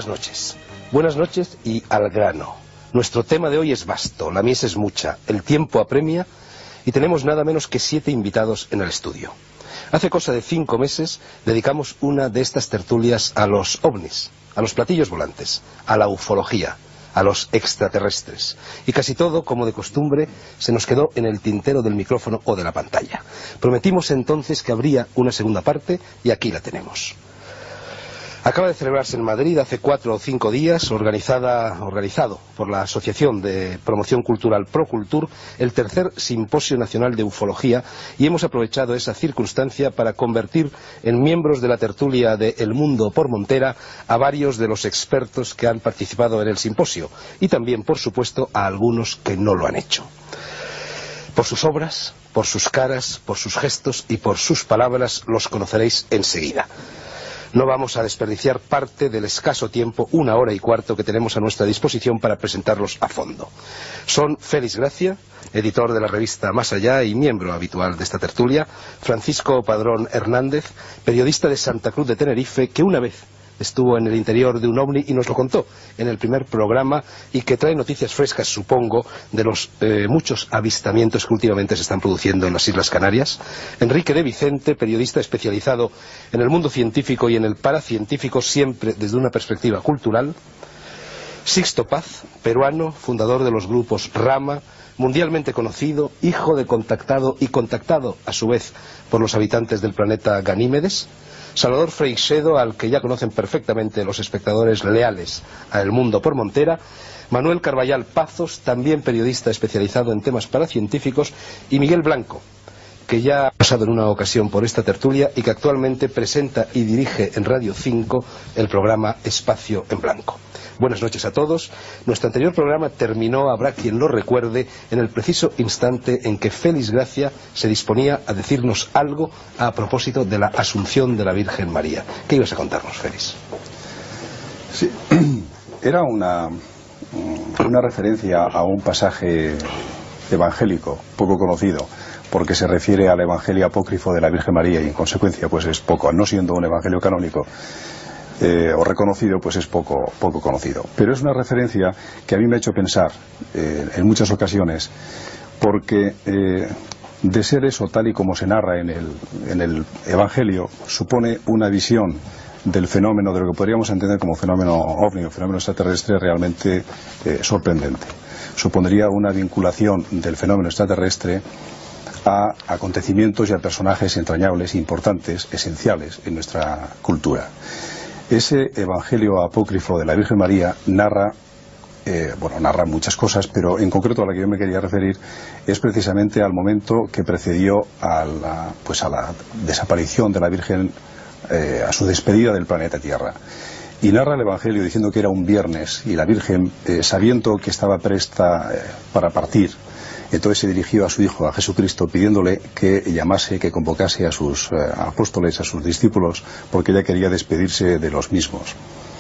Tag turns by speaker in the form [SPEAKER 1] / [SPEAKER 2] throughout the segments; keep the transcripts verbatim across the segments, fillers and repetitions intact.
[SPEAKER 1] Buenas noches. Buenas noches y al grano. Nuestro tema de hoy es vasto, la mies es mucha, el tiempo apremia y tenemos nada menos que siete invitados en el estudio. Hace cosa de cinco meses dedicamos una de estas tertulias a los ovnis, a los platillos volantes, a la ufología, a los extraterrestres. Y casi todo, como de costumbre, se nos quedó en el tintero del micrófono o de la pantalla. Prometimos entonces que habría una segunda parte y aquí la tenemos. Acaba de celebrarse en Madrid hace cuatro o cinco días, organizada, organizado por la Asociación de Promoción Cultural Procultur, el tercer Simposio Nacional de Ufología, y hemos aprovechado esa circunstancia para convertir en miembros de la tertulia de El Mundo por Montera a varios de los expertos que han participado en el simposio, y también, por supuesto, a algunos que no lo han hecho. Por sus obras, por sus caras, por sus gestos y por sus palabras los conoceréis enseguida. No vamos a desperdiciar parte del escaso tiempo, una hora y cuarto, que tenemos a nuestra disposición para presentarlos a fondo. Son Félix Gracia, editor de la revista Más Allá y miembro habitual de esta tertulia; Francisco Padrón Hernández, periodista de Santa Cruz de Tenerife, que una vez estuvo en el interior de un ovni y nos lo contó en el primer programa, y que trae noticias frescas, supongo, de los eh, muchos avistamientos que últimamente se están produciendo en las Islas Canarias; Enrique de Vicente, periodista especializado en el mundo científico y en el paracientífico, siempre desde una perspectiva cultural; Sixto Paz, peruano, fundador de los grupos Rama, mundialmente conocido, hijo de contactado y contactado a su vez por los habitantes del planeta Ganímedes; Salvador Freixedo, al que ya conocen perfectamente los espectadores leales a El Mundo por Montera; Manuel Carballal Pazos, también periodista especializado en temas paracientíficos; y Miguel Blanco, que ya ha pasado en una ocasión por esta tertulia y que actualmente presenta y dirige en Radio cinco el programa Espacio en Blanco. Buenas noches a todos. Nuestro anterior programa terminó, habrá quien lo recuerde, en el preciso instante en que Félix Gracia se disponía a decirnos algo a propósito de la Asunción de la Virgen María. ¿Qué ibas a contarnos, Félix?
[SPEAKER 2] Sí, era una, una referencia a un pasaje evangélico poco conocido, porque se refiere al Evangelio apócrifo de la Virgen María y en consecuencia pues es poco, no siendo un evangelio canónico eh, o reconocido, pues es poco, poco conocido. Pero es una referencia que a mí me ha hecho pensar eh, en muchas ocasiones, porque eh, de ser eso tal y como se narra en el, en el Evangelio, supone una visión del fenómeno, de lo que podríamos entender como fenómeno ovni o fenómeno extraterrestre, realmente eh, sorprendente. Supondría una vinculación del fenómeno extraterrestre a acontecimientos y a personajes entrañables, importantes, esenciales en nuestra cultura. Ese Evangelio apócrifo de la Virgen María narra, eh, bueno, narra muchas cosas, pero en concreto a la que yo me quería referir es precisamente al momento que precedió a la, pues a la desaparición de la Virgen, eh, a su despedida del planeta Tierra. Y narra el Evangelio diciendo que era un viernes y la Virgen, eh, sabiendo que estaba presta eh, para partir, entonces se dirigió a su Hijo, a Jesucristo, pidiéndole que llamase, que convocase a sus eh, apóstoles, a sus discípulos, porque ella quería despedirse de los mismos.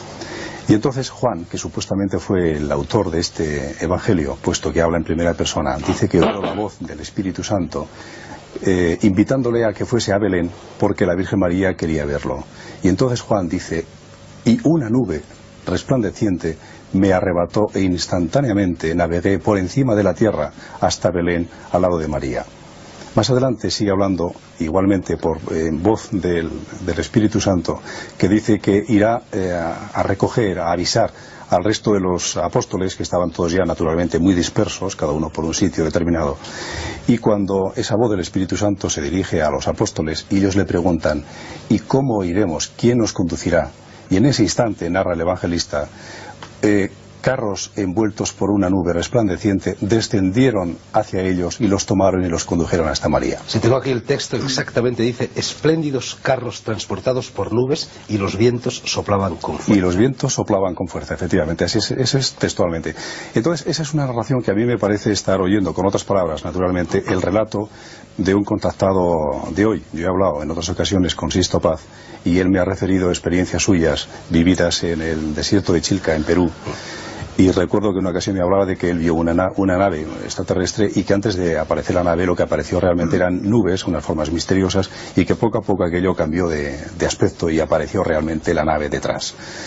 [SPEAKER 2] Y entonces Juan, que supuestamente fue el autor de este Evangelio, puesto que habla en primera persona, dice que oyó la voz del Espíritu Santo, eh, invitándole a que fuese a Belén, porque la Virgen María quería verlo. Y entonces Juan dice: y una nube resplandeciente me arrebató e instantáneamente navegué por encima de la tierra hasta Belén, al lado de María. Más adelante sigue hablando, igualmente por eh, voz del, del Espíritu Santo, que dice que irá eh, a, a recoger, a avisar al resto de los apóstoles, que estaban todos ya naturalmente muy dispersos, cada uno por un sitio determinado. Y cuando esa voz del Espíritu Santo se dirige a los apóstoles y ellos le preguntan: ¿y cómo iremos? ¿Quién nos conducirá? Y en ese instante, narra el evangelista, eh, carros envueltos por una nube resplandeciente descendieron hacia ellos y los tomaron y los condujeron hasta María.
[SPEAKER 1] Si tengo aquí el texto, exactamente dice: espléndidos carros transportados por nubes y los vientos soplaban con fuerza.
[SPEAKER 2] Y los vientos soplaban con fuerza, efectivamente, ese es, ese es textualmente. Entonces, esa es una narración que a mí me parece estar oyendo, con otras palabras, naturalmente, el relato de un contactado de hoy. Yo he hablado en otras ocasiones con Sixto Paz y él me ha referido experiencias suyas vividas en el desierto de Chilca, en Perú. Y recuerdo que en una ocasión me hablaba de que él vio una, na una nave extraterrestre y que antes de aparecer la nave lo que apareció realmente eran nubes, unas formas misteriosas, y que poco a poco aquello cambió de, de aspecto y apareció realmente la nave detrás.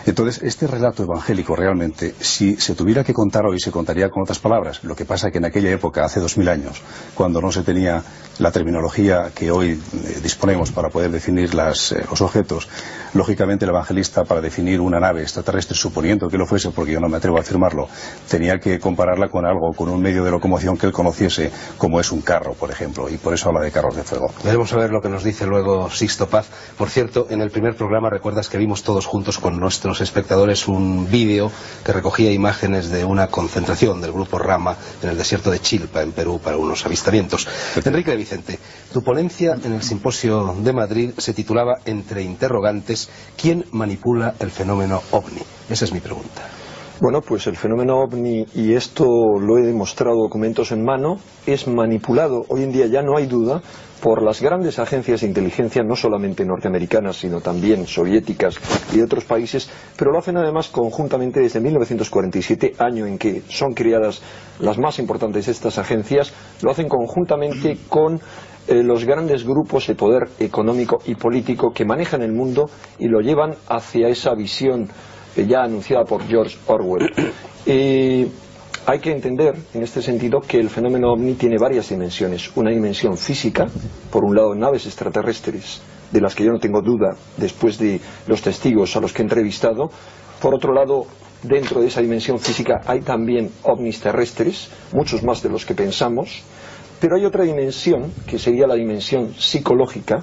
[SPEAKER 2] Entonces, este relato evangélico realmente, si se tuviera que contar hoy, se contaría con otras palabras. Lo que pasa que en aquella época, hace dos mil años, cuando no se tenía la terminología que hoy eh, disponemos para poder definir las, eh, los objetos, lógicamente el evangelista, para definir una nave extraterrestre, suponiendo que lo fuese, porque yo no me atrevo a afirmarlo, tenía que compararla con algo, con un medio de locomoción que él conociese, como es un carro, por ejemplo, y por eso habla de carros de fuego.
[SPEAKER 1] Veremos a ver lo que nos dice luego Sixto Paz. Por cierto, en el primer programa recuerdas que vimos todos juntos con nuestros espectadores un vídeo que recogía imágenes de una concentración del grupo Rama en el desierto de Chilpa, en Perú, para unos avistamientos. Enrique de Vicente, tu ponencia en el simposio de Madrid se titulaba, entre interrogantes, ¿quién manipula el fenómeno ovni? Esa es mi pregunta.
[SPEAKER 3] Bueno, pues el fenómeno ovni, y esto lo he demostrado documentos en mano, es manipulado, hoy en día ya no hay duda, por las grandes agencias de inteligencia, no solamente norteamericanas, sino también soviéticas y de otros países, pero lo hacen además conjuntamente desde mil novecientos cuarenta y siete, año en que son creadas las más importantes de estas agencias, lo hacen conjuntamente con eh, los grandes grupos de poder económico y político que manejan el mundo y lo llevan hacia esa visión ya anunciada por George Orwell. Eh, hay que entender en este sentido que el fenómeno ovni tiene varias dimensiones. Una dimensión física, por un lado naves extraterrestres, de las que yo no tengo duda después de los testigos a los que he entrevistado. Por otro lado, dentro de esa dimensión física hay también ovnis terrestres, muchos más de los que pensamos. Pero hay otra dimensión, que sería la dimensión psicológica,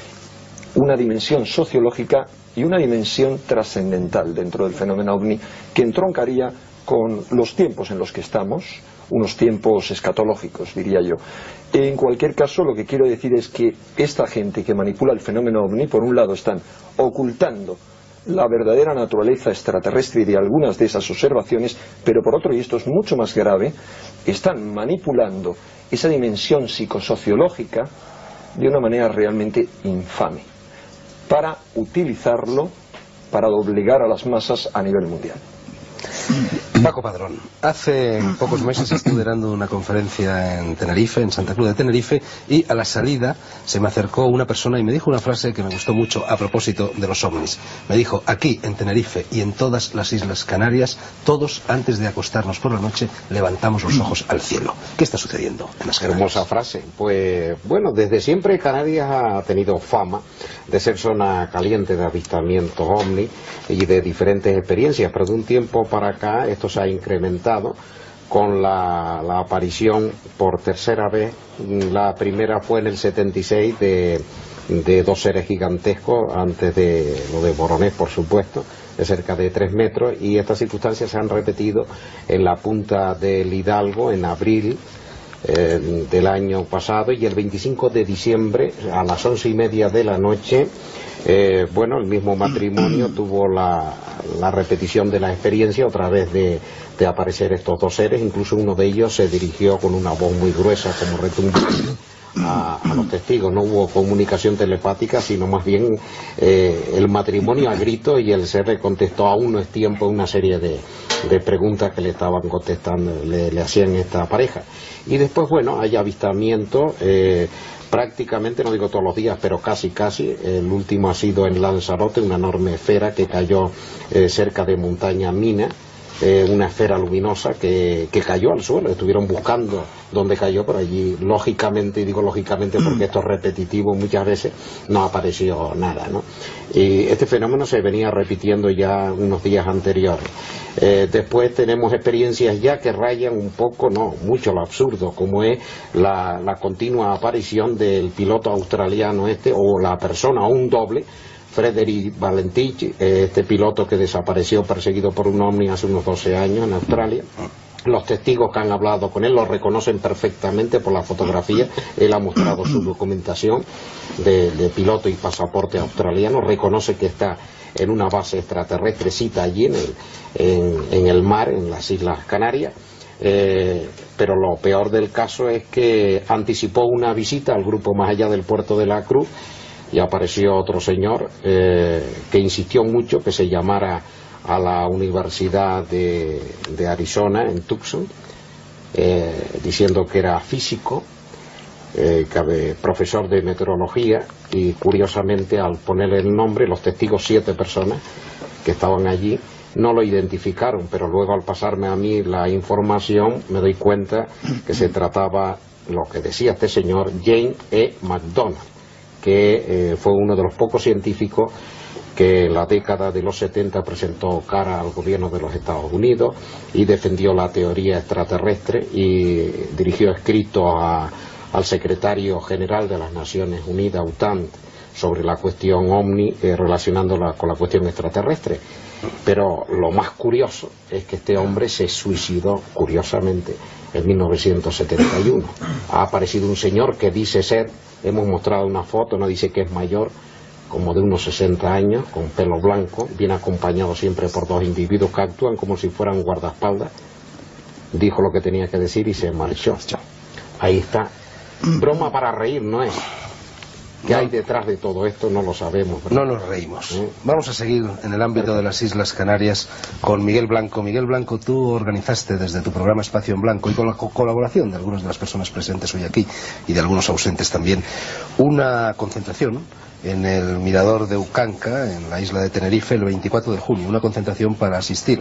[SPEAKER 3] una dimensión sociológica y una dimensión trascendental dentro del fenómeno ovni, que entroncaría con los tiempos en los que estamos, unos tiempos escatológicos, diría yo. En cualquier caso, lo que quiero decir es que esta gente que manipula el fenómeno ovni, por un lado están ocultando la verdadera naturaleza extraterrestre de algunas de esas observaciones, pero por otro, y esto es mucho más grave, están manipulando esa dimensión psicosociológica de una manera realmente infame, para utilizarlo para doblegar a las masas a nivel mundial.
[SPEAKER 1] Paco Padrón, hace pocos meses estuve dando una conferencia en Tenerife, en Santa Cruz de Tenerife, y a la salida se me acercó una persona y me dijo una frase que me gustó mucho a propósito de los ovnis. Me dijo, aquí en Tenerife y en todas las Islas Canarias, todos antes de acostarnos por la noche levantamos los ojos al cielo. ¿Qué está sucediendo en las Canarias?
[SPEAKER 4] Hermosa frase. Pues bueno, desde siempre Canarias ha tenido fama de ser zona caliente de avistamientos ovni y de diferentes experiencias, pero de un tiempo para acá esto se ha incrementado con la, la aparición por tercera vez. La primera fue en el setenta y seis de, de dos seres gigantescos, antes de lo de Voronezh, por supuesto, de cerca de tres metros, y estas circunstancias se han repetido en la punta del Hidalgo en abril eh, del año pasado, y el veinticinco de diciembre a las once y media de la noche Eh, bueno, el mismo matrimonio tuvo la, la repetición de la experiencia otra vez de, de aparecer estos dos seres. Incluso uno de ellos se dirigió con una voz muy gruesa, como retumbante, a, a los testigos. No hubo comunicación telepática, sino más bien eh, el matrimonio a gritos, y el ser le contestó: aún no es tiempo, una serie de, de preguntas que le estaban contestando, le, le hacían esta pareja. Y después, bueno, hay avistamientos eh, prácticamente, no digo todos los días, pero casi casi. El último ha sido en Lanzarote, una enorme esfera que cayó eh, cerca de Montaña Mina, eh, una esfera luminosa que, que cayó al suelo. Estuvieron buscando dónde cayó, pero allí, lógicamente, y digo lógicamente porque esto es repetitivo muchas veces, no apareció nada, ¿no? Y este fenómeno se venía repitiendo ya unos días anteriores. Eh, después tenemos experiencias ya que rayan un poco, no, mucho lo absurdo, como es la, la continua aparición del piloto australiano este, o la persona, o un doble, Frederick Valentich, eh, este piloto que desapareció perseguido por un ovni hace unos doce años en Australia. Los testigos que han hablado con él lo reconocen perfectamente por la fotografía. Él ha mostrado su documentación de, de piloto y pasaporte australiano. Reconoce que está en una base extraterrestre, cita allí en el, en, en el mar, en las Islas Canarias. Eh, pero lo peor del caso es que anticipó una visita al grupo más allá del puerto de la Cruz, y apareció otro señor eh, que insistió mucho que se llamara a la Universidad de, de Arizona en Tucson, eh, diciendo que era físico, eh, que, profesor de meteorología, y curiosamente al ponerle el nombre, los testigos, siete personas que estaban allí no lo identificaron, pero luego al pasarme a mí la información me doy cuenta que se trataba, lo que decía este señor, James E. McDonald, que eh, fue uno de los pocos científicos que en la década de los setenta presentó cara al gobierno de los Estados Unidos y defendió la teoría extraterrestre y dirigió escritos a, al secretario general de las Naciones Unidas, U T A N, sobre la cuestión OVNI, eh, relacionándola con la cuestión extraterrestre. Pero lo más curioso es que este hombre se suicidó, curiosamente, en mil novecientos setenta y uno. Ha aparecido un señor que dice ser, hemos mostrado una foto, no dice que es mayor, como de unos sesenta años, con pelo blanco, viene acompañado siempre por dos individuos que actúan como si fueran guardaespaldas. Dijo lo que tenía que decir y se marchó. Ahí está. Broma para reír, ¿no es? ¿Qué hay detrás de todo esto? No lo sabemos, ¿verdad?
[SPEAKER 1] No nos reímos. ¿Eh? Vamos a seguir en el ámbito de las Islas Canarias con Miguel Blanco. Miguel Blanco, tú organizaste desde tu programa Espacio en Blanco y con la co colaboración de algunas de las personas presentes hoy aquí y de algunos ausentes también, una concentración en el mirador de Ucanca, en la isla de Tenerife, el veinticuatro de junio, una concentración para asistir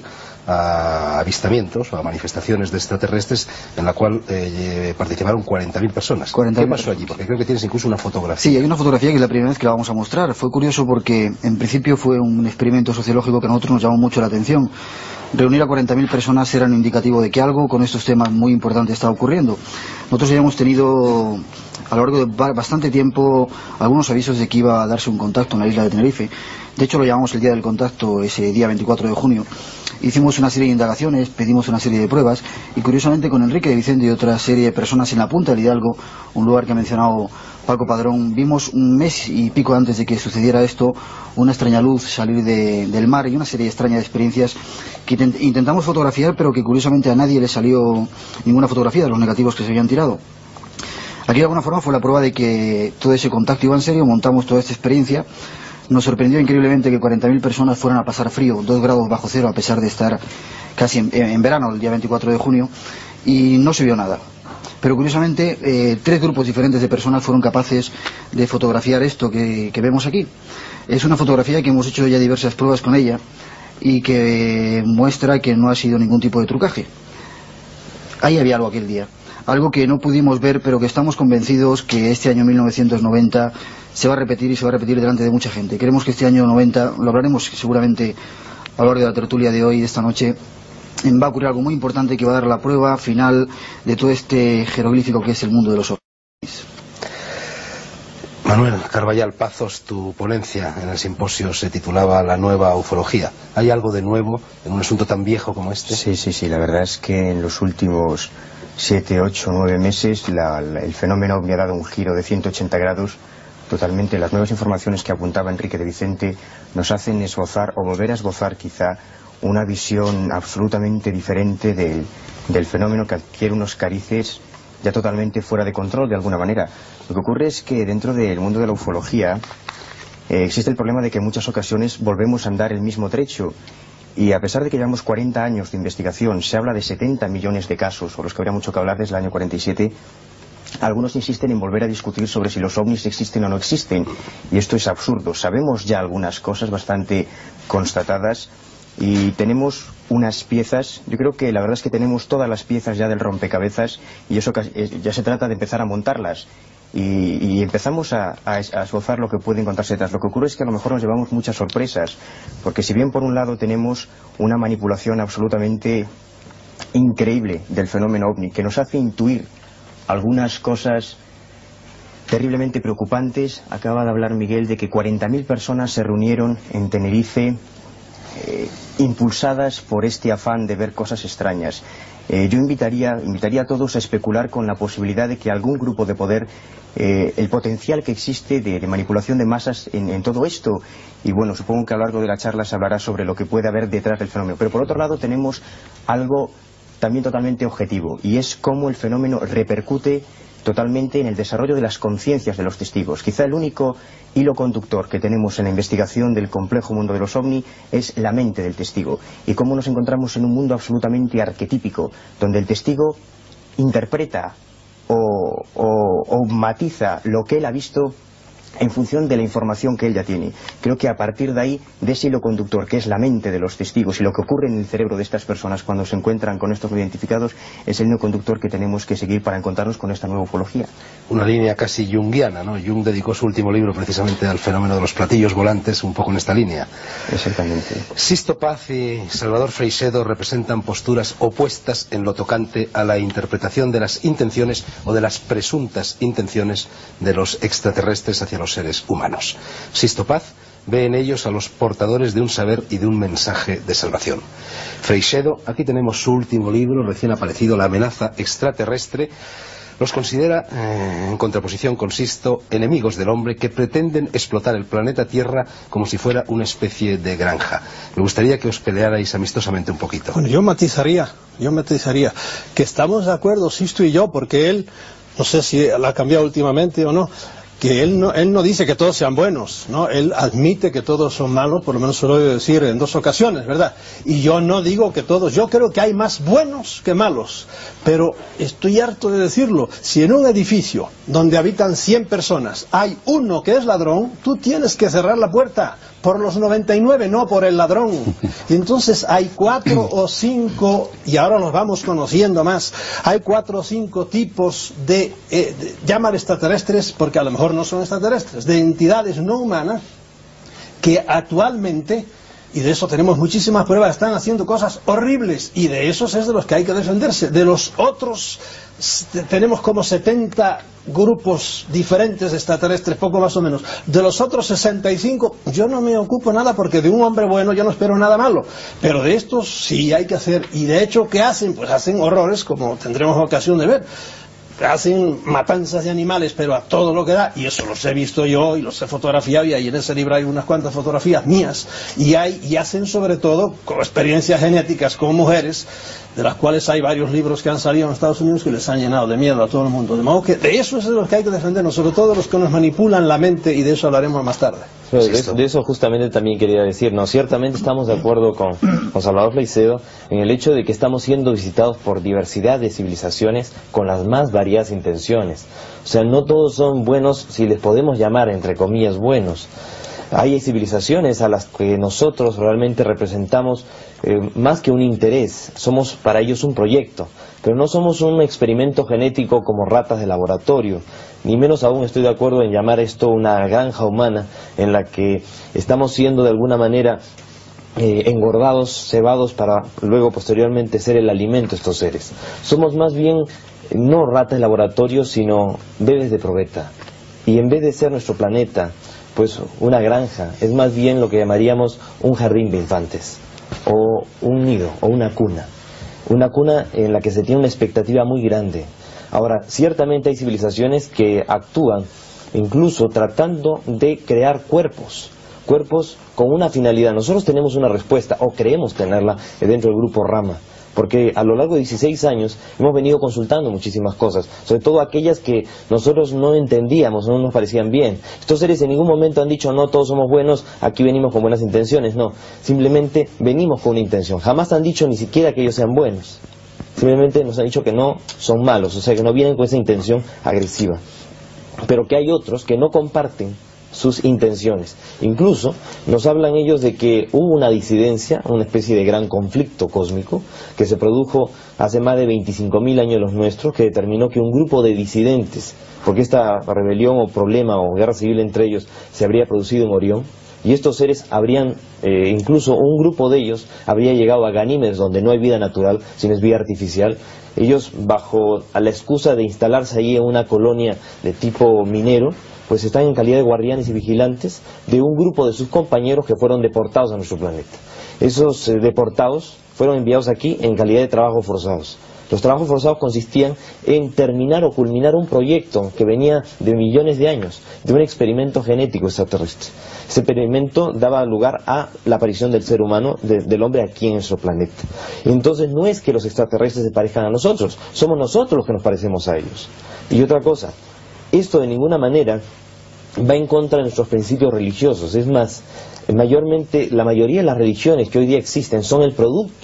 [SPEAKER 1] a avistamientos o a manifestaciones de extraterrestres en la cual eh, participaron cuarenta mil personas. ¿Qué pasó allí? Porque creo que tienes incluso una fotografía.
[SPEAKER 5] Sí, hay una fotografía que es la primera vez que la vamos a mostrar. Fue curioso porque en principio fue un experimento sociológico que a nosotros nos llamó mucho la atención. Reunir a cuarenta mil personas era un indicativo de que algo con estos temas muy importantes estaba ocurriendo. Nosotros habíamos tenido a lo largo de bastante tiempo algunos avisos de que iba a darse un contacto en la isla de Tenerife. De hecho lo llamamos el día del contacto, ese día veinticuatro de junio. Hicimos una serie de indagaciones, pedimos una serie de pruebas y curiosamente con Enrique de Vicente y otra serie de personas en la Punta del Hidalgo, un lugar que ha mencionado Paco Padrón, vimos un mes y pico antes de que sucediera esto una extraña luz salir de, del mar y una serie extraña de experiencias que intentamos fotografiar, pero que curiosamente a nadie le salió ninguna fotografía de los negativos que se habían tirado. Aquí de alguna forma fue la prueba de que todo ese contacto iba en serio. Montamos toda esta experiencia. Nos sorprendió increíblemente que cuarenta mil personas fueran a pasar frío, dos grados bajo cero, a pesar de estar casi en, en verano, el día veinticuatro de junio, y no se vio nada. Pero curiosamente, eh, tres grupos diferentes de personas fueron capaces de fotografiar esto que, que vemos aquí. Es una fotografía que hemos hecho ya diversas pruebas con ella y que muestra que no ha sido ningún tipo de trucaje. Ahí había algo aquel día. Algo que no pudimos ver, pero que estamos convencidos que este año mil novecientos noventa se va a repetir y se va a repetir delante de mucha gente. Queremos que este año noventa, lo hablaremos seguramente a lo largo de la tertulia de hoy, de esta noche, va a ocurrir algo muy importante que va a dar la prueba final de todo este jeroglífico que es el mundo de los ovnis.
[SPEAKER 1] Manuel Carballal Pazos, tu ponencia en el simposio se titulaba La nueva ufología. ¿Hay algo de nuevo en un asunto tan viejo como este?
[SPEAKER 6] Sí, sí, sí. La verdad es que en los últimos siete, ocho, nueve meses la, la, el fenómeno me ha dado un giro de ciento ochenta grados totalmente. Las nuevas informaciones que apuntaba Enrique de Vicente nos hacen esbozar o volver a esbozar quizá una visión absolutamente diferente de, del fenómeno, que adquiere unos carices ya totalmente fuera de control de alguna manera. Lo que ocurre es que dentro del mundo de la ufología eh, existe el problema de que en muchas ocasiones volvemos a andar el mismo trecho. Y a pesar de que llevamos cuarenta años de investigación, se habla de setenta millones de casos, o los que habría mucho que hablar desde el año cuarenta y siete, algunos insisten en volver a discutir sobre si los ovnis existen o no existen. Y esto es absurdo. Sabemos ya algunas cosas bastante constatadas y tenemos unas piezas. Yo creo que la verdad es que tenemos todas las piezas ya del rompecabezas y eso ya se trata de empezar a montarlas. Y, y empezamos a, a, a esbozar lo que puede encontrarse detrás. Lo que ocurre es que a lo mejor nos llevamos muchas sorpresas, porque si bien por un lado tenemos una manipulación absolutamente increíble del fenómeno ovni, que nos hace intuir algunas cosas terriblemente preocupantes. Acaba de hablar Miguel de que cuarenta mil personas se reunieron en Tenerife eh, impulsadas por este afán de ver cosas extrañas. Eh, yo invitaría, invitaría a todos a especular con la posibilidad de que algún grupo de poder, eh, el potencial que existe de, de manipulación de masas en, en todo esto. Y bueno, supongo que a lo largo de la charla se hablará sobre lo que puede haber detrás del fenómeno. Pero por otro lado tenemos algo también totalmente objetivo, y es cómo el fenómeno repercute totalmente en el desarrollo de las conciencias de los testigos. Quizá el único hilo conductor que tenemos en la investigación del complejo mundo de los ovni es la mente del testigo, y cómo nos encontramos en un mundo absolutamente arquetípico, donde el testigo interpreta o, o, o matiza lo que él ha visto en función de la información que él ya tiene. Creo que a partir de ahí, de ese hilo conductor, que es la mente de los testigos y lo que ocurre en el cerebro de estas personas cuando se encuentran con estos identificados, es el hilo conductor que tenemos que seguir para encontrarnos con esta nueva ufología.
[SPEAKER 1] Una línea casi junguiana, ¿no? Jung dedicó su último libro precisamente al fenómeno de los platillos volantes, un poco en esta línea.
[SPEAKER 6] Exactamente.
[SPEAKER 1] Sisto Paz y Salvador Freixedo representan posturas opuestas en lo tocante a la interpretación de las intenciones o de las presuntas intenciones de los extraterrestres hacia los seres humanos. Sisto Paz ve en ellos a los portadores de un saber y de un mensaje de salvación. Freixedo, aquí tenemos su último libro recién aparecido, La amenaza extraterrestre. Los considera, eh, en contraposición con Sisto, enemigos del hombre que pretenden explotar el planeta Tierra como si fuera una especie de granja. Me gustaría que os pelearais amistosamente un poquito.
[SPEAKER 7] Bueno, yo matizaría, yo matizaría que estamos de acuerdo Sisto y yo, porque él, no sé si la ha cambiado últimamente o no, que él no, él no dice que todos sean buenos, ¿no? Él admite que todos son malos, por lo menos se lo he oído decir en dos ocasiones, ¿verdad? Y yo no digo que todos, yo creo que hay más buenos que malos, pero estoy harto de decirlo. Si en un edificio donde habitan cien personas hay uno que es ladrón, tú tienes que cerrar la puerta por los noventa y nueve, no por el ladrón. Y entonces hay cuatro o cinco, y ahora los vamos conociendo más, hay cuatro o cinco tipos de, eh, de llamar extraterrestres, porque a lo mejor no son extraterrestres, de entidades no humanas que actualmente, y de eso tenemos muchísimas pruebas, están haciendo cosas horribles, y de esos es de los que hay que defenderse. De los otros tenemos como setenta grupos diferentes de extraterrestres, poco más o menos. De los otros sesenta y cinco yo no me ocupo nada, porque de un hombre bueno yo no espero nada malo, pero de estos sí hay que hacer. Y de hecho, ¿qué hacen? Pues hacen horrores, como tendremos ocasión de ver. Hacen matanzas de animales, pero a todo lo que da, y eso los he visto yo y los he fotografiado, y ahí en ese libro hay unas cuantas fotografías mías, y hay y hacen sobre todo con experiencias genéticas con mujeres, de las cuales hay varios libros que han salido en Estados Unidos que les han llenado de miedo a todo el mundo. De modo que de eso es de los que hay que defendernos, sobre todo los que nos manipulan la mente, y de eso hablaremos más tarde.
[SPEAKER 8] De eso, de eso justamente también quería decir, ¿no? Ciertamente estamos de acuerdo con, con Salvador Freixedo en el hecho de que estamos siendo visitados por diversidad de civilizaciones con las más variadas intenciones. O sea, no todos son buenos, si les podemos llamar entre comillas buenos. Hay civilizaciones a las que nosotros realmente representamos eh, más que un interés, somos para ellos un proyecto, pero no somos un experimento genético como ratas de laboratorio, ni menos aún estoy de acuerdo en llamar esto una granja humana en la que estamos siendo de alguna manera eh, engordados, cebados para luego posteriormente ser el alimento de estos seres. Somos más bien no ratas de laboratorio, sino bebés de probeta, y en vez de ser nuestro planeta pues una granja, es más bien lo que llamaríamos un jardín de infantes, o un nido, o una cuna. Una cuna en la que se tiene una expectativa muy grande. Ahora, ciertamente hay civilizaciones que actúan incluso tratando de crear cuerpos, cuerpos con una finalidad. Nosotros tenemos una respuesta, o creemos tenerla, dentro del grupo Rama, porque a lo largo de dieciséis años hemos venido consultando muchísimas cosas, sobre todo aquellas que nosotros no entendíamos, no nos parecían bien. Estos seres en ningún momento han dicho, no, todos somos buenos, aquí venimos con buenas intenciones, no, simplemente venimos con una intención. Jamás han dicho ni siquiera que ellos sean buenos, simplemente nos han dicho que no son malos, o sea que no vienen con esa intención agresiva. Pero que hay otros que no comparten sus intenciones. Incluso nos hablan ellos de que hubo una disidencia, una especie de gran conflicto cósmico que se produjo hace más de veinticinco mil años los nuestros, que determinó que un grupo de disidentes, porque esta rebelión o problema o guerra civil entre ellos se habría producido en Orión, y estos seres habrían, eh, incluso un grupo de ellos habría llegado a Ganímedes, donde no hay vida natural, sino es vida artificial. Ellos, bajo a la excusa de instalarse allí en una colonia de tipo minero, pues están en calidad de guardianes y vigilantes de un grupo de sus compañeros que fueron deportados a nuestro planeta. Esos eh, deportados fueron enviados aquí en calidad de trabajos forzados. Los trabajos forzados consistían en terminar o culminar un proyecto que venía de millones de años, de un experimento genético extraterrestre. Ese experimento daba lugar a la aparición del ser humano, de, del hombre aquí en nuestro planeta. Entonces no es que los extraterrestres se parezcan a nosotros, somos nosotros los que nos parecemos a ellos. Y otra cosa, esto de ninguna manera va en contra de nuestros principios religiosos. Es más, mayormente la mayoría de las religiones que hoy día existen son el producto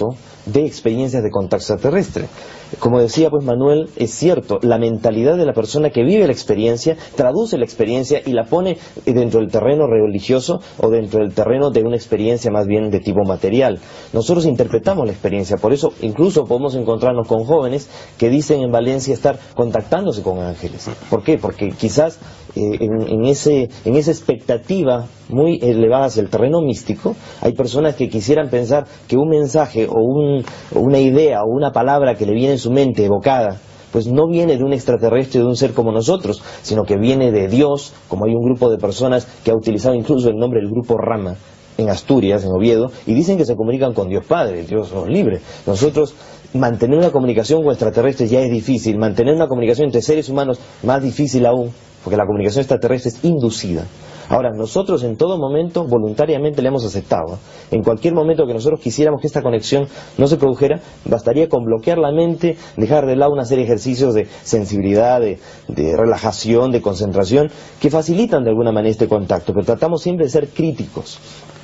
[SPEAKER 8] de experiencias de contacto extraterrestre. Como decía pues Manuel, es cierto, la mentalidad de la persona que vive la experiencia, traduce la experiencia y la pone dentro del terreno religioso o dentro del terreno de una experiencia más bien de tipo material. Nosotros interpretamos la experiencia, por eso incluso podemos encontrarnos con jóvenes que dicen en Valencia estar contactándose con ángeles. ¿Por qué? Porque quizás eh, en, en, ese, en esa expectativa muy elevada hacia el terreno místico, hay personas que quisieran pensar que un mensaje o un, una idea o una palabra que le viene en su mente evocada, pues no viene de un extraterrestre, de un ser como nosotros, sino que viene de Dios, como hay un grupo de personas que ha utilizado incluso el nombre del grupo Rama en Asturias, en Oviedo, y dicen que se comunican con Dios Padre, Dios libre. Nosotros, mantener una comunicación con extraterrestres ya es difícil, mantener una comunicación entre seres humanos más difícil aún, porque la comunicación extraterrestre es inducida. Ahora, nosotros en todo momento voluntariamente le hemos aceptado. En cualquier momento que nosotros quisiéramos que esta conexión no se produjera, bastaría con bloquear la mente, dejar de lado una serie de ejercicios de sensibilidad, de, de relajación, de concentración, que facilitan de alguna manera este contacto, pero tratamos siempre de ser críticos.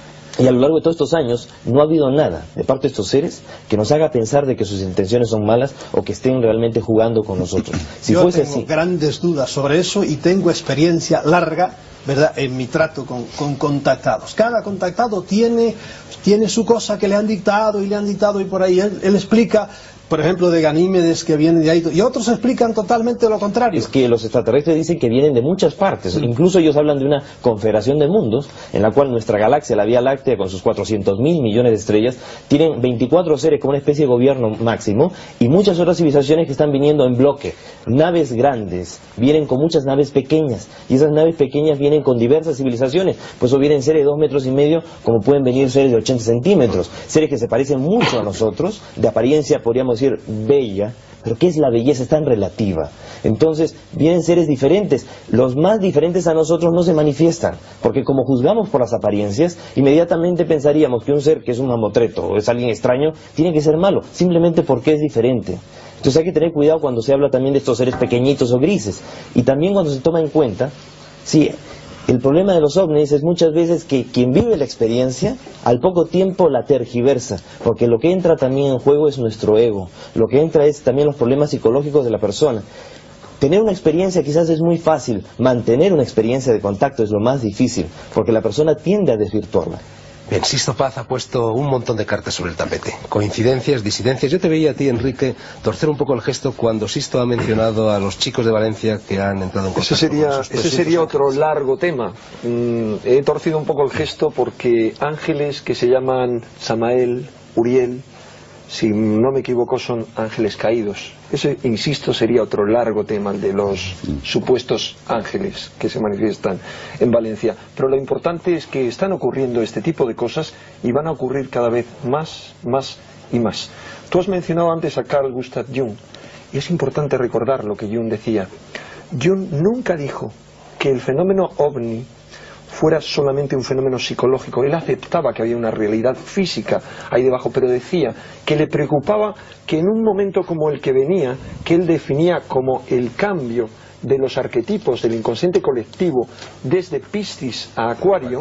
[SPEAKER 8] Y a lo largo de todos estos años no ha habido nada de parte de estos seres que nos haga pensar de que sus intenciones son malas o que estén realmente jugando con nosotros. Si
[SPEAKER 7] Yo
[SPEAKER 8] fuese
[SPEAKER 7] tengo
[SPEAKER 8] así,
[SPEAKER 7] grandes dudas sobre eso y tengo experiencia larga, ¿verdad?, en mi trato con, con contactados. Cada contactado tiene, tiene su cosa que le han dictado y le han dictado y por ahí él, él explica, por ejemplo, de Ganímedes que viene de ahí, y otros explican totalmente lo contrario.
[SPEAKER 8] Es que los extraterrestres dicen que vienen de muchas partes. Mm. Incluso ellos hablan de una confederación de mundos, en la cual nuestra galaxia, la Vía Láctea, con sus cuatrocientos mil millones de estrellas, tienen veinticuatro seres como una especie de gobierno máximo, y muchas otras civilizaciones que están viniendo en bloque. Naves grandes, vienen con muchas naves pequeñas, y esas naves pequeñas vienen con diversas civilizaciones, pues o vienen seres de dos metros y medio, como pueden venir seres de ochenta centímetros, seres que se parecen mucho a nosotros, de apariencia podríamos decir bella, pero ¿qué es la belleza? Es tan relativa. Entonces vienen seres diferentes, los más diferentes a nosotros no se manifiestan, porque como juzgamos por las apariencias, inmediatamente pensaríamos que un ser que es un mamotreto o es alguien extraño, tiene que ser malo, simplemente porque es diferente. Entonces hay que tener cuidado cuando se habla también de estos seres pequeñitos o grises, y también cuando se toma en cuenta, sí, el problema de los ovnis es muchas veces que quien vive la experiencia al poco tiempo la tergiversa, porque lo que entra también en juego es nuestro ego, lo que entra es también los problemas psicológicos de la persona. Tener una experiencia quizás es muy fácil, mantener una experiencia de contacto es lo más difícil, porque la persona tiende a desvirtuarla.
[SPEAKER 1] Bien, Sixto Paz ha puesto un montón de cartas sobre el tapete. Coincidencias, disidencias. Yo te veía a ti, Enrique, torcer un poco el gesto cuando Sixto ha mencionado a los chicos de Valencia que han entrado en contacto.
[SPEAKER 3] Ese sería,
[SPEAKER 1] con sus
[SPEAKER 3] ese sería otro largo tema. Mm, he torcido un poco el gesto porque ángeles que se llaman Samael, Uriel, si no me equivoco son ángeles caídos. Ese, insisto, sería otro largo tema, el de los supuestos ángeles que se manifiestan en Valencia. Pero lo importante es que están ocurriendo este tipo de cosas y van a ocurrir cada vez más, más y más. Tú has mencionado antes a Carl Gustav Jung, y es importante recordar lo que Jung decía. Jung nunca dijo que el fenómeno ovni fuera solamente un fenómeno psicológico. Él aceptaba que había una realidad física ahí debajo, pero decía que le preocupaba que en un momento como el que venía, que él definía como el cambio de los arquetipos del inconsciente colectivo desde Piscis a Acuario,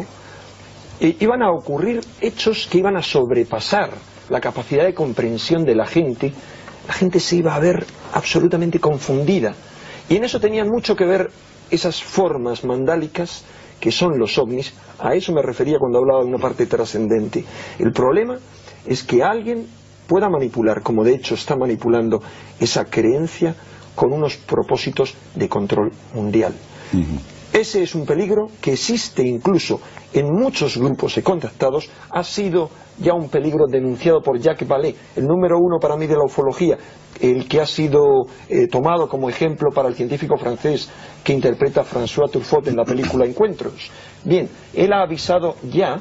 [SPEAKER 3] eh, iban a ocurrir hechos que iban a sobrepasar la capacidad de comprensión de la gente. La gente se iba a ver absolutamente confundida, y en eso tenían mucho que ver esas formas mandálicas que son los ovnis. A eso me refería cuando hablaba de una parte trascendente. El problema es que alguien pueda manipular, como de hecho está manipulando, esa creencia con unos propósitos de control mundial. Uh-huh. Ese es un peligro que existe incluso en muchos grupos de contactados. Ha sido ya un peligro denunciado por Jacques Vallée, el número uno para mí de la ufología, el que ha sido eh, tomado como ejemplo para el científico francés que interpreta a François Truffaut en la película Encuentros. Bien, él ha avisado ya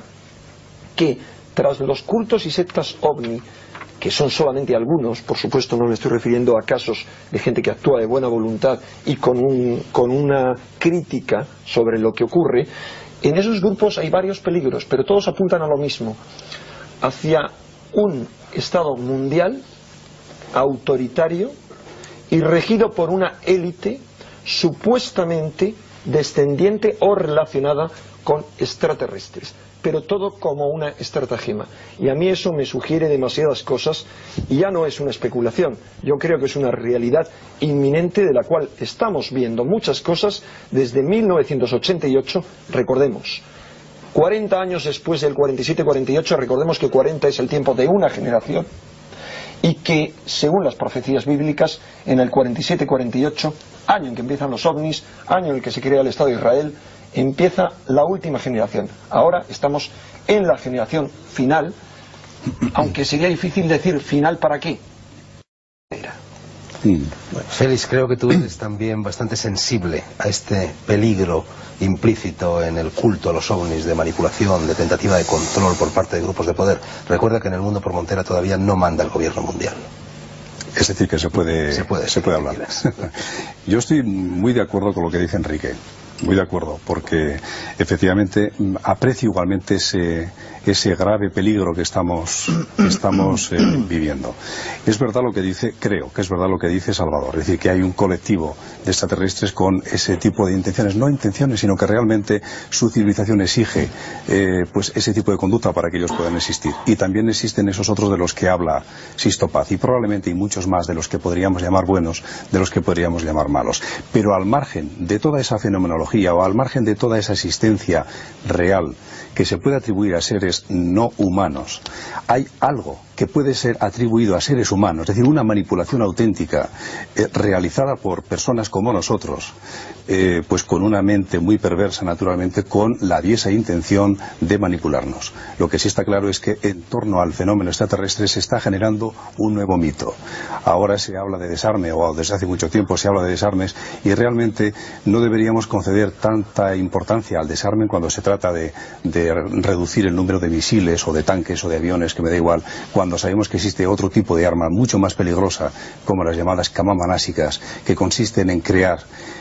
[SPEAKER 3] que tras los cultos y sectas ovni, que son solamente algunos, por supuesto no me estoy refiriendo a casos de gente que actúa de buena voluntad y con, un, con una crítica sobre lo que ocurre, en esos grupos hay varios peligros, pero todos apuntan a lo mismo, hacia un Estado mundial autoritario y regido por una élite supuestamente descendiente o relacionada con extraterrestres. pero todo como una estratagema. Y a mí eso me sugiere demasiadas cosas y ya no es una especulación. Yo creo que es una realidad inminente de la cual estamos viendo muchas cosas desde mil novecientos ochenta y ocho, recordemos. cuarenta años después del cuarenta y siete cuarenta y ocho, recordemos que cuarenta es el tiempo de una generación y que, según las profecías bíblicas, en el cuarenta y siete cuarenta y ocho, año en que empiezan los ovnis, año en el que se crea el Estado de Israel, empieza la última generación. Ahora estamos en la generación final, aunque sería difícil decir final para qué.
[SPEAKER 1] Bueno, Félix, creo que tú eres también bastante sensible a este peligro implícito en el culto a los ovnis de manipulación, de tentativa de control por parte de grupos de poder. Recuerda que en el mundo por Montera todavía no manda el gobierno mundial.
[SPEAKER 2] Es decir, que se puede,
[SPEAKER 1] se puede,
[SPEAKER 2] se puede hablar. Yo estoy muy de acuerdo con lo que dice Enrique. Muy de acuerdo, porque efectivamente aprecio igualmente ese, ese grave peligro que estamos, que estamos eh, viviendo. Es verdad lo que dice, creo que es verdad lo que dice Salvador, es decir, que hay un colectivo de extraterrestres con ese tipo de intenciones, no intenciones, sino que realmente su civilización exige eh, pues ese tipo de conducta para que ellos puedan existir. Y también existen esos otros de los que habla Sisto Paz, y probablemente hay muchos más de los que podríamos llamar buenos, de los que podríamos llamar malos. Pero al margen de toda esa fenomenología, o al margen de toda esa existencia real que se puede atribuir a seres no humanos, hay algo que puede ser atribuido a seres humanos, es decir, una manipulación auténtica eh, realizada por personas como nosotros, eh, pues con una mente muy perversa naturalmente, con la aviesa intención de manipularnos. Lo que sí está claro es que en torno al fenómeno extraterrestre se está generando un nuevo mito. Ahora se habla de desarme, o desde hace mucho tiempo se habla de desarmes, y realmente no deberíamos conceder tanta importancia al desarme cuando se trata de, de reducir el número de misiles o de tanques o de aviones, que me da igual, cuando sabemos que existe otro tipo de arma mucho más peligrosa, como las llamadas camamanásicas, que consisten en crear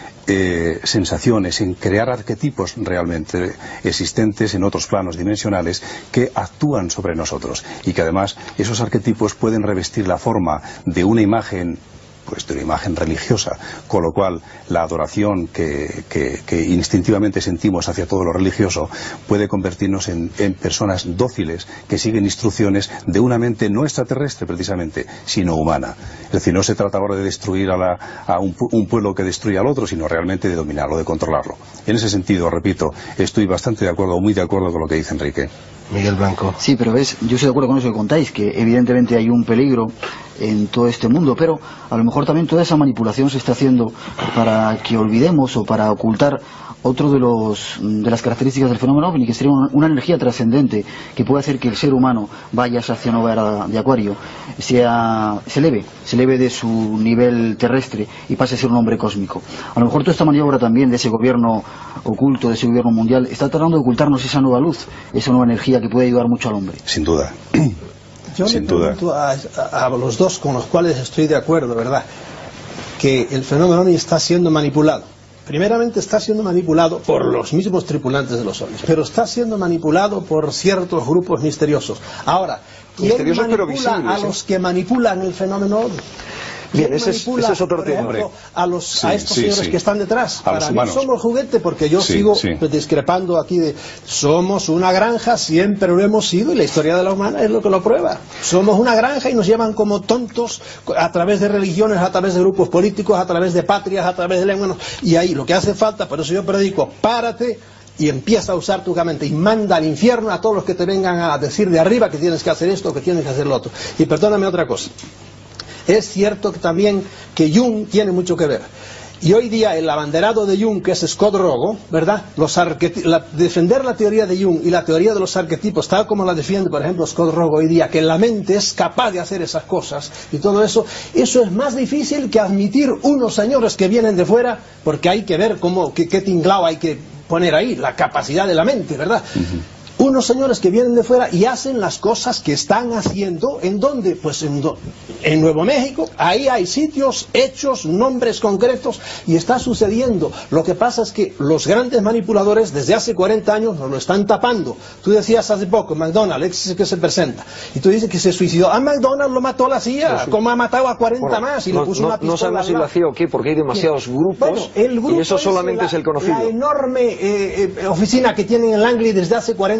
[SPEAKER 2] Eh, sensaciones, en crear arquetipos realmente existentes en otros planos dimensionales que actúan sobre nosotros, y que además esos arquetipos pueden revestir la forma de una imagen, pues de una imagen religiosa, con lo cual la adoración que, que, que instintivamente sentimos hacia todo lo religioso puede convertirnos en, en personas dóciles que siguen instrucciones de una mente no extraterrestre precisamente, sino humana. Es decir, no se trata ahora de destruir a, la, a un, un pueblo que destruye al otro, sino realmente de dominarlo, de controlarlo. En ese sentido, repito, estoy bastante de acuerdo, muy de acuerdo con lo que dice Enrique.
[SPEAKER 1] Miguel Blanco.
[SPEAKER 5] Sí, pero ves, yo estoy de acuerdo con eso que contáis, que evidentemente hay un peligro en todo este mundo, pero a lo mejor también toda esa manipulación se está haciendo para que olvidemos o para ocultar otro de los de las características del fenómeno ovni, que sería una, una energía trascendente que puede hacer que el ser humano vaya hacia una era de Acuario, sea, se eleve, se eleve de su nivel terrestre y pase a ser un hombre cósmico. A lo mejor toda esta maniobra también de ese gobierno oculto, de ese gobierno mundial, está tratando de ocultarnos esa nueva luz, esa nueva energía que puede ayudar mucho al hombre.
[SPEAKER 2] Sin duda.
[SPEAKER 7] Yo
[SPEAKER 2] Sin
[SPEAKER 7] le
[SPEAKER 2] duda.
[SPEAKER 7] pregunto a, a, a los dos con los cuales estoy de acuerdo, ¿verdad?, que el fenómeno ovni está siendo manipulado. Primeramente está siendo manipulado por los mismos tripulantes de los ovnis, pero está siendo manipulado por ciertos grupos misteriosos. Ahora, ¿quién
[SPEAKER 3] Misteriosos, pero
[SPEAKER 7] manipula
[SPEAKER 3] visibles,
[SPEAKER 7] a
[SPEAKER 3] ¿eh?
[SPEAKER 7] los que manipulan el fenómeno ovni?
[SPEAKER 3] Bien, ese es, ese es otro
[SPEAKER 7] por
[SPEAKER 3] tema.
[SPEAKER 7] ejemplo, a, los,
[SPEAKER 2] Sí,
[SPEAKER 7] a estos
[SPEAKER 2] sí,
[SPEAKER 7] señores
[SPEAKER 2] sí.
[SPEAKER 7] que están detrás?
[SPEAKER 2] A
[SPEAKER 7] Para
[SPEAKER 2] los
[SPEAKER 7] mí
[SPEAKER 2] humanos.
[SPEAKER 7] somos juguete, porque yo
[SPEAKER 2] Sí,
[SPEAKER 7] sigo
[SPEAKER 2] sí.
[SPEAKER 7] discrepando aquí de somos una granja, siempre lo hemos sido, y la historia de la humana es lo que lo prueba. Somos una granja y nos llevan como tontos a través de religiones, a través de grupos políticos, a través de patrias, a través de lenguas, y ahí lo que hace falta, por eso yo predico, párate y empieza a usar tu mente y manda al infierno a todos los que te vengan a decir de arriba que tienes que hacer esto o que tienes que hacer lo otro. Y perdóname otra cosa. Es cierto que también que Jung tiene mucho que ver. Y hoy día el abanderado de Jung, que es Scott Rogo, ¿verdad?, los la, defender la teoría de Jung y la teoría de los arquetipos, tal como la defiende, por ejemplo, Scott Rogo hoy día, que la mente es capaz de hacer esas cosas y todo eso, eso es más difícil que admitir unos señores que vienen de fuera, porque hay que ver cómo, qué, qué tinglao hay que poner ahí, la capacidad de la mente, ¿verdad? Uh-huh. Unos señores que vienen de fuera y hacen las cosas que están haciendo. ¿En dónde? Pues en, do, en Nuevo México. Ahí hay sitios, hechos, nombres concretos, y está sucediendo. Lo que pasa es que los grandes manipuladores desde hace cuarenta años nos lo están tapando. Tú decías hace poco, McDonald's, que se presenta, y tú dices que se suicidó. A McDonald's lo mató la C I A, como ha matado a cuarenta bueno, más y
[SPEAKER 3] no,
[SPEAKER 7] le puso
[SPEAKER 3] no,
[SPEAKER 7] una pistola.
[SPEAKER 3] No sabemos si la C I A o qué, porque hay demasiados grupos,
[SPEAKER 7] bueno, el grupo
[SPEAKER 3] y eso solamente
[SPEAKER 7] es, la,
[SPEAKER 3] es el conocido.
[SPEAKER 7] La enorme eh, eh, oficina que tienen en Langley desde hace cuarenta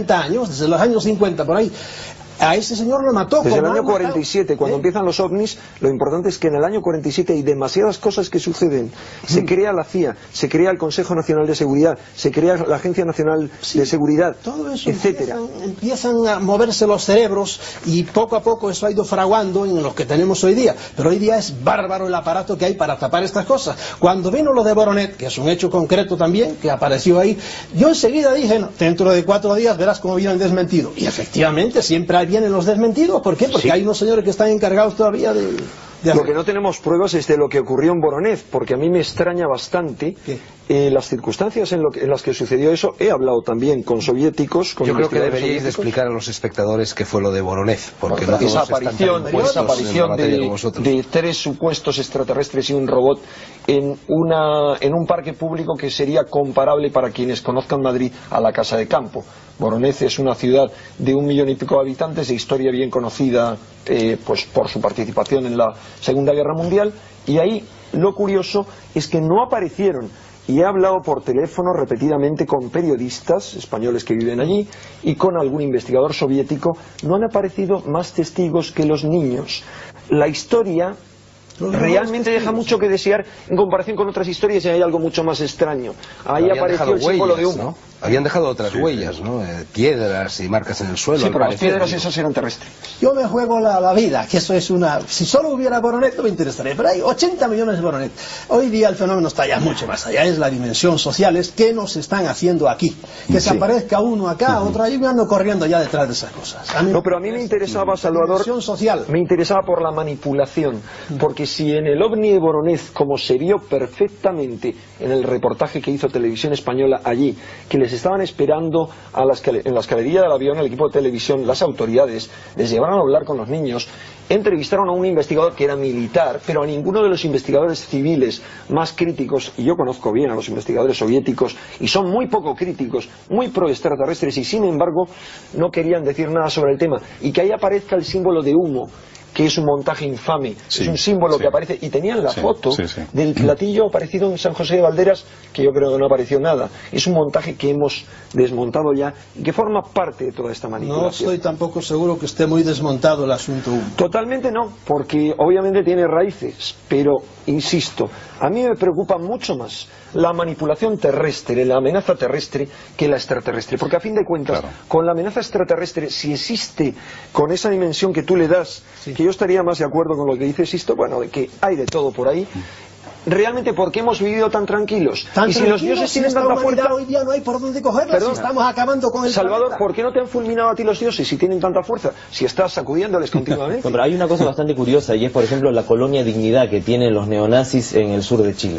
[SPEAKER 7] cincuenta años, desde los años cincuenta por ahí. A ese señor lo mató.
[SPEAKER 3] Desde el año
[SPEAKER 7] matado.
[SPEAKER 3] cuarenta y siete, cuando ¿Eh? empiezan los ovnis, lo importante es que en el año cuarenta y siete hay demasiadas cosas que suceden. Se mm. crea la C I A, se crea el Consejo Nacional de Seguridad, se crea la Agencia Nacional sí, de Seguridad, todo eso etcétera.
[SPEAKER 7] Empiezan, empiezan a moverse los cerebros y poco a poco eso ha ido fraguando en los que tenemos hoy día. Pero hoy día es bárbaro el aparato que hay para tapar estas cosas. Cuando vino lo de Voronet, que es un hecho concreto también, que apareció ahí, yo enseguida dije, no, dentro de cuatro días verás cómo viene el desmentido. Y efectivamente siempre vienen los desmentidos. ¿Por qué? Porque sí. hay unos señores que están encargados todavía de... de
[SPEAKER 3] lo que no tenemos pruebas es de lo que ocurrió en Voronezh, porque a mí me extraña bastante eh, las circunstancias en, lo que, en las que sucedió eso. He hablado también con soviéticos, con
[SPEAKER 1] yo creo que deberíais de explicar a los espectadores qué fue lo de Voronezh, porque no
[SPEAKER 3] esa aparición, esa aparición de, de tres supuestos extraterrestres y un robot en, una, en un parque público que sería comparable, para quienes conozcan Madrid, a la Casa de Campo. Voronezh es una ciudad de un millón y pico de habitantes, de historia bien conocida eh, pues por su participación en la Segunda Guerra Mundial, y ahí lo curioso es que no aparecieron, y he hablado por teléfono repetidamente con periodistas españoles que viven allí y con algún investigador soviético, no han aparecido más testigos que los niños. La historia realmente deja mucho que desear en comparación con otras historias, y hay algo mucho más extraño. Ahí apareció el símbolo de humo.
[SPEAKER 1] ¿No? Habían dejado otras sí, huellas, ¿no? Eh, piedras y marcas en el suelo.
[SPEAKER 3] Sí, pero las piedras esas eran terrestres.
[SPEAKER 7] Yo me juego la, la vida, que eso es una... Si solo hubiera Voronet no me interesaría, pero hay ochenta millones de Voronet. Hoy día el fenómeno está ya mucho más allá, es la dimensión social, es qué nos están haciendo aquí. Que sí. se aparezca uno acá, uh-huh. otro allí, me ando corriendo ya detrás de esas cosas.
[SPEAKER 3] A mí no, pero a mí me interesaba, Salvador,
[SPEAKER 7] social.
[SPEAKER 3] me interesaba por la manipulación, porque si en el ovni de Voronezh, como se vio perfectamente en el reportaje que hizo Televisión Española allí, que les estaban esperando a las que, en la escalerilla del avión, el equipo de televisión, las autoridades, les llevaron a hablar con los niños, entrevistaron a un investigador que era militar, pero a ninguno de los investigadores civiles más críticos, y yo conozco bien a los investigadores soviéticos, y son muy poco críticos, muy pro extraterrestres, y sin embargo no querían decir nada sobre el tema. Y que ahí aparezca el símbolo de humo, que es un montaje infame, sí, es un símbolo sí. que aparece, y tenían la sí, foto sí, sí. del platillo aparecido en San José de Valderas, que yo creo que no apareció nada. Es un montaje que hemos desmontado ya y que forma parte de toda esta manipulación.
[SPEAKER 7] No estoy tampoco seguro que esté muy desmontado el asunto.
[SPEAKER 3] Totalmente no, porque obviamente tiene raíces, pero insisto, a mí me preocupa mucho más la manipulación terrestre, la amenaza terrestre, que la extraterrestre, porque a fin de cuentas, claro. con la amenaza extraterrestre, si existe con esa dimensión que tú le das, sí. que yo estaría más de acuerdo con lo que dice Sisto, bueno, de que hay de todo por ahí. Realmente, ¿por qué hemos vivido tan tranquilos?
[SPEAKER 7] Tan
[SPEAKER 3] y si los dioses
[SPEAKER 7] si
[SPEAKER 3] tienen tanta fuerza,
[SPEAKER 7] hoy día no hay por dónde cogerlos, si estamos acabando con el
[SPEAKER 3] Salvador,
[SPEAKER 7] planeta.
[SPEAKER 3] ¿por qué no te han fulminado a ti los dioses si tienen tanta fuerza? Si estás sacudiéndoles continuamente.
[SPEAKER 8] No, pero hay una cosa bastante curiosa, y es, por ejemplo, la colonia Dignidad que tienen los neonazis en el sur de Chile,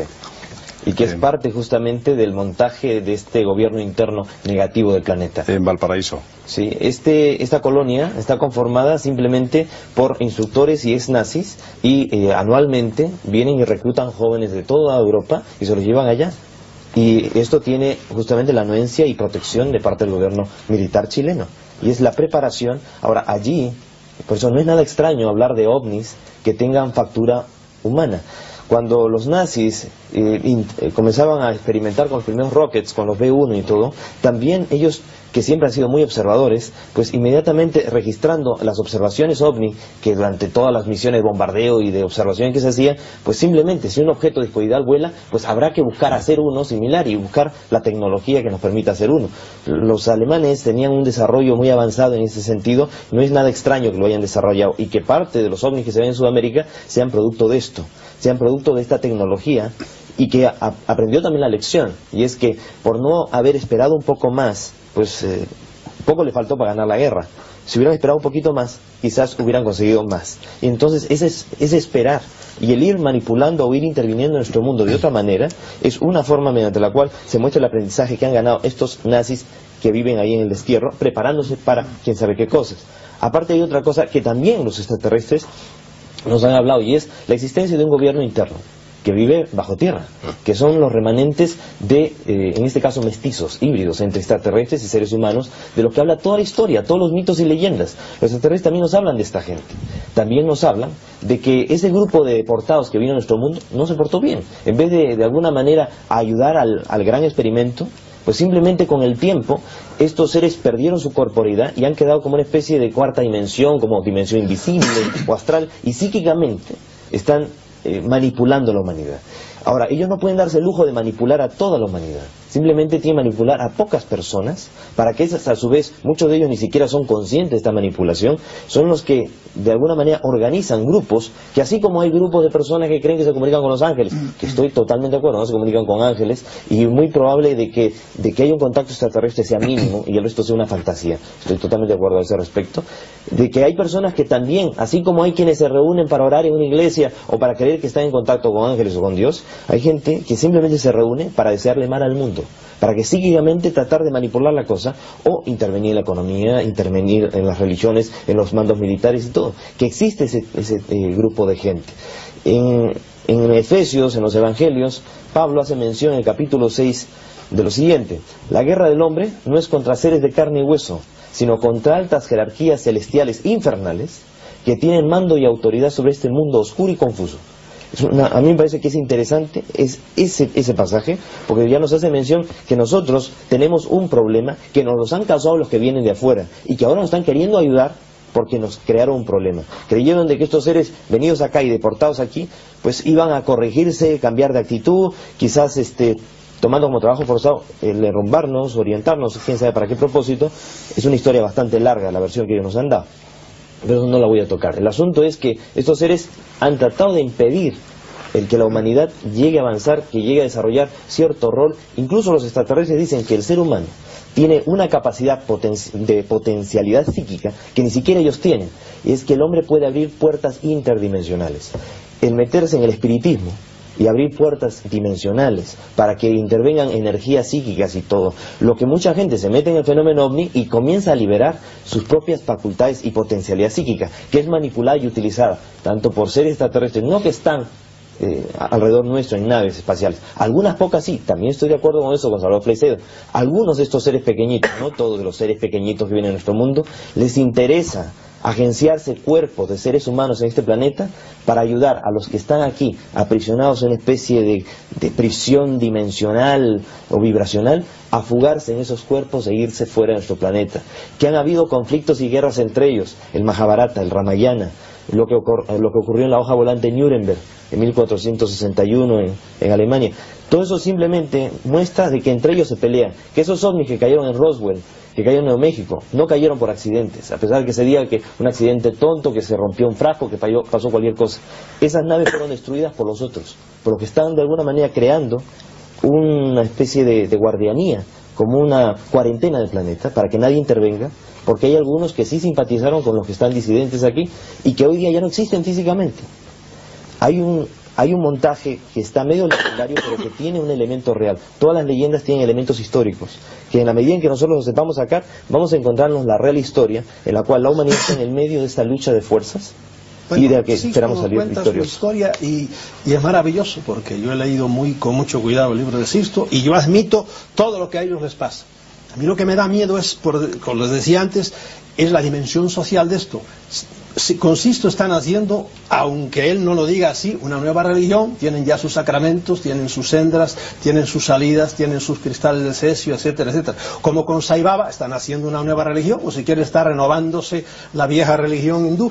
[SPEAKER 8] y que es parte justamente del montaje de este gobierno interno negativo del planeta.
[SPEAKER 2] En Valparaíso.
[SPEAKER 8] Sí, este, esta colonia está conformada simplemente por instructores y ex nazis, y eh, anualmente vienen y reclutan jóvenes de toda Europa y se los llevan allá. Y esto tiene justamente la anuencia y protección de parte del gobierno militar chileno. Y es la preparación. Ahora, allí, por eso no es nada extraño hablar de ovnis que tengan factura humana. Cuando los nazis eh, in, eh, comenzaban a experimentar con los primeros rockets, con los B uno y todo, también ellos, que siempre han sido muy observadores, pues inmediatamente registrando las observaciones ovni, que durante todas las misiones de bombardeo y de observación que se hacían, pues simplemente si un objeto discoidal vuela, pues habrá que buscar hacer uno similar y buscar la tecnología que nos permita hacer uno. Los alemanes tenían un desarrollo muy avanzado en ese sentido, no es nada extraño que lo hayan desarrollado, y que parte de los ovnis que se ven en Sudamérica sean producto de esto, sean producto de esta tecnología, y que a, aprendió también la lección, y es que por no haber esperado un poco más, pues eh, poco le faltó para ganar la guerra. Si hubieran esperado un poquito más, quizás hubieran conseguido más. Y entonces ese, ese esperar y el ir manipulando o ir interviniendo en nuestro mundo de otra manera es una forma mediante la cual se muestra el aprendizaje que han ganado estos nazis que viven ahí en el destierro, preparándose para quién sabe qué cosas. Aparte hay otra cosa que también los extraterrestres nos han hablado, y es la existencia de un gobierno interno que vive bajo tierra, que son los remanentes de, eh, en este caso, mestizos, híbridos entre extraterrestres y seres humanos, de lo que habla toda la historia, todos los mitos y leyendas. Los extraterrestres también nos hablan de esta gente. También nos hablan de que ese grupo de deportados que vino a nuestro mundo no se portó bien. En vez de, de alguna manera, ayudar al, al gran experimento, pues simplemente con el tiempo estos seres perdieron su corporeidad y han quedado como una especie de cuarta dimensión, como dimensión invisible o astral, y psíquicamente están eh, manipulando a la humanidad. Ahora, ellos no pueden darse el lujo de manipular a toda la humanidad, simplemente tienen que manipular a pocas personas, para que esas, a su vez, muchos de ellos ni siquiera son conscientes de esta manipulación, son los que de alguna manera organizan grupos, que así como hay grupos de personas que creen que se comunican con los ángeles, que estoy totalmente de acuerdo, no se comunican con ángeles, y muy probable de que, de que haya un contacto extraterrestre sea mínimo y el resto sea una fantasía, estoy totalmente de acuerdo a ese respecto, de que hay personas que también, así como hay quienes se reúnen para orar en una iglesia o para creer que están en contacto con ángeles o con Dios, hay gente que simplemente se reúne para desearle mal al mundo, para que psíquicamente tratar de manipular la cosa o intervenir en la economía, intervenir en las religiones, en los mandos militares y todo, que existe ese, ese eh, grupo de gente. En, en Efesios, en los Evangelios, Pablo hace mención en el capítulo seis de lo siguiente: la guerra del hombre no es contra seres de carne y hueso, sino contra altas jerarquías celestiales infernales que tienen mando y autoridad sobre este mundo oscuro y confuso. Es una, a mí me parece que es interesante es ese, ese pasaje, porque ya nos hace mención que nosotros tenemos un problema que nos los han causado los que vienen de afuera y que ahora nos están queriendo ayudar porque nos crearon un problema. Creyeron de que estos seres venidos acá y deportados aquí, pues iban a corregirse, cambiar de actitud, quizás este tomando como trabajo forzado el derrumbarnos, orientarnos, quién sabe para qué propósito. Es una historia bastante larga la versión que ellos nos han dado, pero no la voy a tocar. El asunto es que estos seres han tratado de impedir el que la humanidad llegue a avanzar, que llegue a desarrollar cierto rol. Incluso los extraterrestres dicen que el ser humano tiene una capacidad poten de potencialidad psíquica que ni siquiera ellos tienen, y es que el hombre puede abrir puertas interdimensionales. El meterse en el espiritismo y abrir puertas dimensionales para que intervengan energías psíquicas y todo. Lo que mucha gente se mete en el fenómeno ovni y comienza a liberar sus propias facultades y potencialidad psíquica, que es manipulada y utilizada tanto por seres extraterrestres, no que están eh, alrededor nuestro en naves espaciales. Algunas pocas sí, también estoy de acuerdo con eso, con Salvador Fleicedo. Algunos de estos seres pequeñitos, no todos los seres pequeñitos que vienen a nuestro mundo, les interesa agenciarse cuerpos de seres humanos en este planeta para ayudar a los que están aquí aprisionados en una especie de, de prisión dimensional o vibracional a fugarse en esos cuerpos e irse fuera de nuestro planeta. Que han habido conflictos y guerras entre ellos, el Mahabharata, el Ramayana, lo que, lo que ocurrió en la hoja volante Nuremberg en mil cuatrocientos sesenta y uno en, en Alemania. Todo eso simplemente muestra de que entre ellos se pelean, que esos ovnis que cayeron en Roswell, que cayeron en Nuevo México, no cayeron por accidentes, a pesar de que se diga que un accidente tonto, que se rompió un frasco, que falló, pasó cualquier cosa. Esas naves fueron destruidas por los otros, por los que están de alguna manera creando una especie de, de guardianía, como una cuarentena del planeta, para que nadie intervenga, porque hay algunos que sí simpatizaron con los que están disidentes aquí, y que hoy día ya no existen físicamente. Hay un... Hay un montaje que está medio legendario, pero que tiene un elemento real. Todas las leyendas tienen elementos históricos, que en la medida en que nosotros los sepamos sacar, vamos a encontrarnos la real historia, en la cual la humanidad está en el medio de esta lucha de fuerzas, bueno, y de la que Sisto esperamos salir victoriosos.
[SPEAKER 7] Su historia y, y es maravilloso, porque yo he leído muy con mucho cuidado el libro de Sisto, y yo admito todo lo que a ellos les pasa. A mí lo que me da miedo es, por, como les decía antes, es la dimensión social de esto. Si con Sisto están haciendo, aunque él no lo diga así, una nueva religión. Tienen ya sus sacramentos, tienen sus sendas, tienen sus salidas, tienen sus cristales de cesio, etcétera, etcétera. Como con Sai Baba están haciendo una nueva religión, o si quiere está renovándose la vieja religión hindú.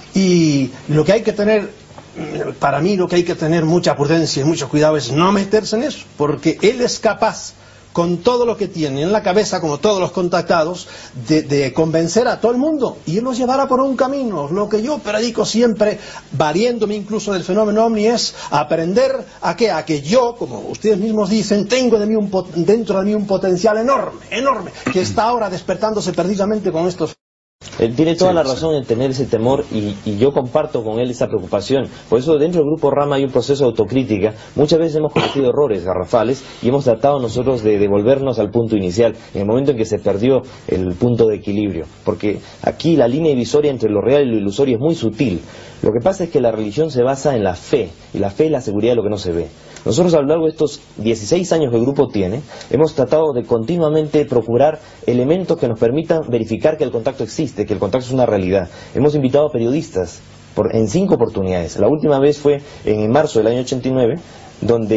[SPEAKER 7] Y lo que hay que tener, para mí lo que hay que tener mucha prudencia y mucho cuidado es no meterse en eso, porque él es capaz, con todo lo que tiene en la cabeza, como todos los contactados, de, de convencer a todo el mundo y él los llevará por un camino. Lo que yo predico siempre, valiéndome incluso del fenómeno ovni, es aprender a que, a que yo, como ustedes mismos dicen, tengo de mí un, dentro de mí un potencial enorme, enorme, que está ahora despertándose perdidamente con estos.
[SPEAKER 8] Él tiene toda
[SPEAKER 7] sí,
[SPEAKER 8] la
[SPEAKER 7] sí.
[SPEAKER 8] razón en tener ese temor y, y yo comparto con él esa preocupación. Por eso dentro del Grupo Rama hay un proceso de autocrítica. Muchas veces hemos cometido errores garrafales y hemos tratado nosotros de devolvernos al punto inicial, en el momento en que se perdió el punto de equilibrio. Porque aquí la línea divisoria entre lo real y lo ilusorio es muy sutil. Lo que pasa es que la religión se basa en la fe, y la fe es la seguridad de lo que no se ve. Nosotros a lo largo de estos dieciséis años que el grupo tiene, hemos tratado de continuamente procurar elementos que nos permitan verificar que el contacto existe, que el contacto es una realidad. Hemos invitado a periodistas por, en cinco oportunidades. La última vez fue en marzo del año ochenta y nueve, donde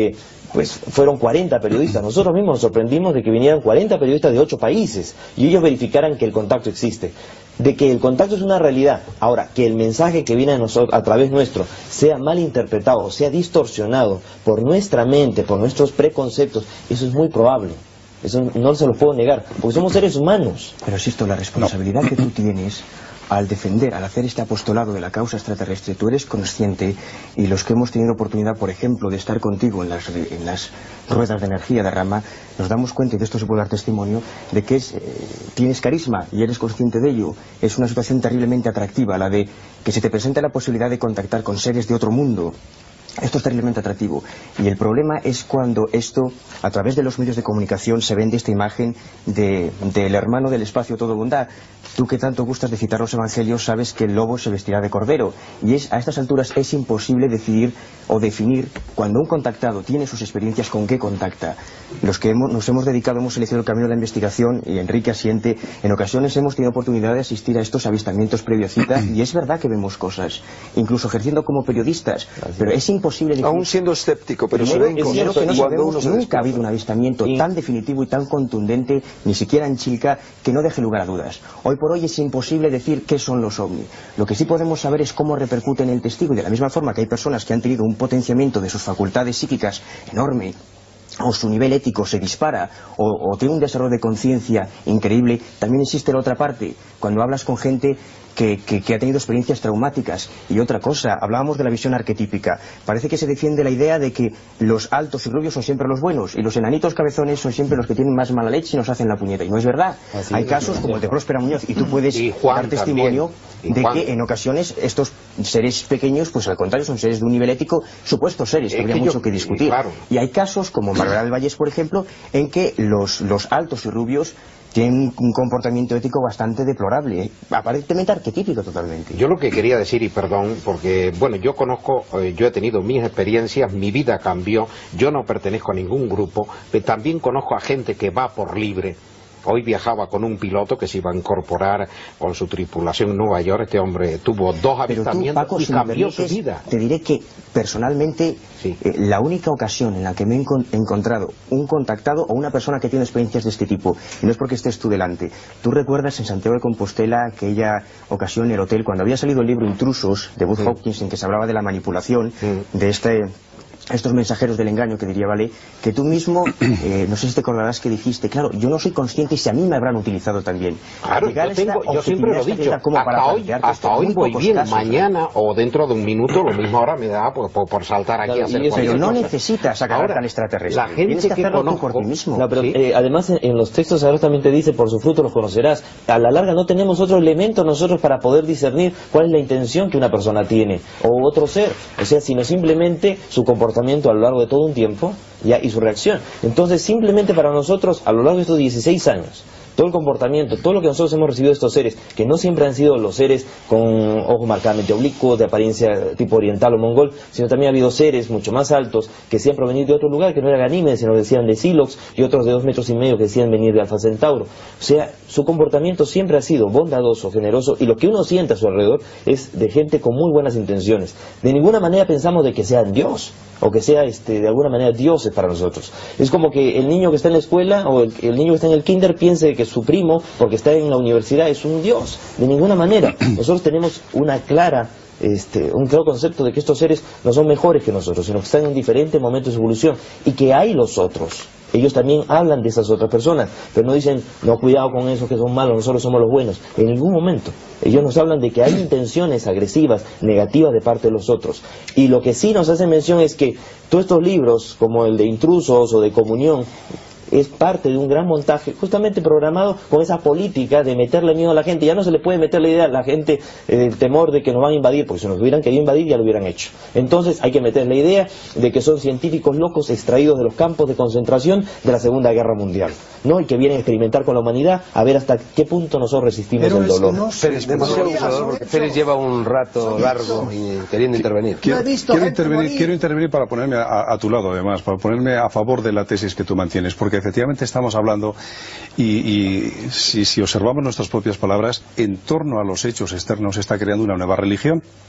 [SPEAKER 8] pues fueron cuarenta periodistas. Nosotros mismos nos sorprendimos de que vinieran cuarenta periodistas de ocho países y ellos verificaran que el contacto existe, de que el contacto es una realidad. Ahora, que el mensaje que viene a nosotros, a través nuestro, sea mal interpretado o sea distorsionado por nuestra mente, por nuestros preconceptos, eso es muy probable. Eso no se lo puedo negar, porque somos seres humanos.
[SPEAKER 6] Pero Sisto, la responsabilidad no. que tú tienes al defender, al hacer este apostolado de la causa extraterrestre, tú eres consciente, y los que hemos tenido oportunidad, por ejemplo, de estar contigo en las, en las ruedas de energía de Rama, nos damos cuenta, y de esto se puede dar testimonio, de que es, eh, tienes carisma y eres consciente de ello. Es una situación terriblemente atractiva, la de que se te presenta la posibilidad de contactar con seres de otro mundo. Esto es terriblemente atractivo, y el problema es cuando esto, a través de los medios de comunicación, se vende esta imagen de, del hermano del espacio todo bondad. Tú que tanto gustas de citar los evangelios sabes que el lobo se vestirá de cordero, y es, a estas alturas es imposible decidir o definir cuando un contactado tiene sus experiencias con qué contacta. Los que hemos, nos hemos dedicado, hemos elegido el camino de la investigación, y Enrique asiente, en ocasiones hemos tenido oportunidad de asistir a estos avistamientos previo cita, y es verdad que vemos cosas, incluso ejerciendo como periodistas, pero es imposible decir,
[SPEAKER 3] aún siendo escéptico, pero
[SPEAKER 6] primero,
[SPEAKER 3] se ven cosas
[SPEAKER 6] que no
[SPEAKER 3] cuando uno
[SPEAKER 6] sabemos,
[SPEAKER 3] se
[SPEAKER 6] nunca ha habido un avistamiento y... tan definitivo y tan contundente, ni siquiera en Chilca, que no deje lugar a dudas. Hoy por hoy es imposible decir qué son los ovnis. Lo que sí podemos saber es cómo repercuten en el testigo, y de la misma forma que hay personas que han tenido un potenciamiento de sus facultades psíquicas enorme, o su nivel ético se dispara, o, o tiene un desarrollo de conciencia increíble, también existe la otra parte, cuando hablas con gente que, que, que ha tenido experiencias traumáticas. Y otra cosa, hablábamos de la visión arquetípica, parece que se defiende la idea de que los altos y rubios son siempre los buenos, y los enanitos cabezones son siempre los que tienen más mala leche y nos hacen la puñeta, y no es verdad. Así hay es, casos como el de Próspera Muñoz, y tú puedes y dar testimonio de que en ocasiones estos seres pequeños, pues al contrario, son seres de un nivel ético, supuestos seres, que habría mucho yo, que discutir. Claro. Y hay casos, como Margarita del Valles, por ejemplo, en que los, los altos y rubios tienen un comportamiento ético bastante deplorable, ¿eh? Aparentemente arquetípico totalmente.
[SPEAKER 4] Yo lo que quería decir, y perdón, porque bueno, yo conozco, eh, yo he tenido mis experiencias, mi vida cambió, yo no pertenezco a ningún grupo, pero también conozco a gente que va por libre. Hoy viajaba con un piloto que se iba a incorporar con su tripulación en Nueva York. Este hombre tuvo dos avistamientos y si cambió su vida.
[SPEAKER 6] Te diré que personalmente sí. eh, la única ocasión en la que me he encont encontrado un contactado o una persona que tiene experiencias de este tipo, y no es porque estés tú delante, tú recuerdas en Santiago de Compostela aquella ocasión en el hotel cuando había salido el libro Intrusos de Buzz sí. Hopkins, en que se hablaba de la manipulación sí. de este... estos mensajeros del engaño, que diría Vale, que tú mismo, eh, no sé si te acordarás que dijiste, claro, yo no soy consciente y si a mí me habrán utilizado también.
[SPEAKER 4] Claro, yo, tengo, yo siempre lo he dicho, hasta hoy, hasta hoy voy bien, casos, mañana ¿no? o dentro de un minuto, lo mismo ahora me da por, por, por saltar aquí claro, a hacer
[SPEAKER 6] Pero
[SPEAKER 4] cualquier
[SPEAKER 6] no
[SPEAKER 4] cosa.
[SPEAKER 6] necesitas acabar al extraterrestre,
[SPEAKER 4] la gente
[SPEAKER 6] tienes que,
[SPEAKER 4] que
[SPEAKER 6] hacerlo
[SPEAKER 4] conozco,
[SPEAKER 6] por ti mismo.
[SPEAKER 8] No, pero
[SPEAKER 6] ¿sí?
[SPEAKER 8] eh, además en, en los textos sagrados también te dice, por su fruto los conocerás. A la larga no tenemos otro elemento nosotros para poder discernir cuál es la intención que una persona tiene, o otro ser, o sea, sino simplemente su comportamiento a lo largo de todo un tiempo ya y su reacción. Entonces simplemente para nosotros a lo largo de estos dieciséis años, todo el comportamiento, todo lo que nosotros hemos recibido de estos seres, que no siempre han sido los seres con ojos marcadamente oblicuos, de apariencia tipo oriental o mongol, sino también ha habido seres mucho más altos que sí han provenido de otro lugar, que no eran Ganímedes, sino que decían de Silox, y otros de dos metros y medio que decían venir de Alfa Centauro. O sea, su comportamiento siempre ha sido bondadoso, generoso, y lo que uno siente a su alrededor es de gente con muy buenas intenciones. De ninguna manera pensamos de que sean Dios, o que sea este, de alguna manera dioses para nosotros. Es como que el niño que está en la escuela o el, el niño que está en el kinder piense que su primo, porque está en la universidad, es un dios. De ninguna manera. Nosotros tenemos una clara Este, un claro concepto de que estos seres no son mejores que nosotros, sino que están en diferentes momentos de evolución y que hay los otros. Ellos también hablan de esas otras personas, pero no dicen, no, cuidado con esos que son malos, nosotros somos los buenos. En ningún momento. Ellos nos hablan de que hay intenciones agresivas, negativas de parte de los otros. Y lo que sí nos hace mención es que todos estos libros, como el de Intrusos o de Comunión, es parte de un gran montaje justamente programado con esa política de meterle miedo a la gente. Ya no se le puede meter la idea a la gente eh, el temor de que nos van a invadir, porque si nos hubieran querido invadir ya lo hubieran hecho. Entonces hay que meter la idea de que son científicos locos extraídos de los campos de concentración de la Segunda Guerra Mundial, ¿no? Y que vienen a experimentar con la humanidad a ver hasta qué punto nosotros resistimos Pero el dolor.
[SPEAKER 1] No Félix, demasiado usador, porque Félix lleva un rato largo y queriendo intervenir.
[SPEAKER 2] Quiero, quiero, intervenir, quiero intervenir para ponerme a, a tu lado, además, para ponerme a favor de la tesis que tú mantienes, porque efectivamente estamos hablando y, y si, si observamos nuestras propias palabras, en torno a los hechos externos se está creando una nueva religión.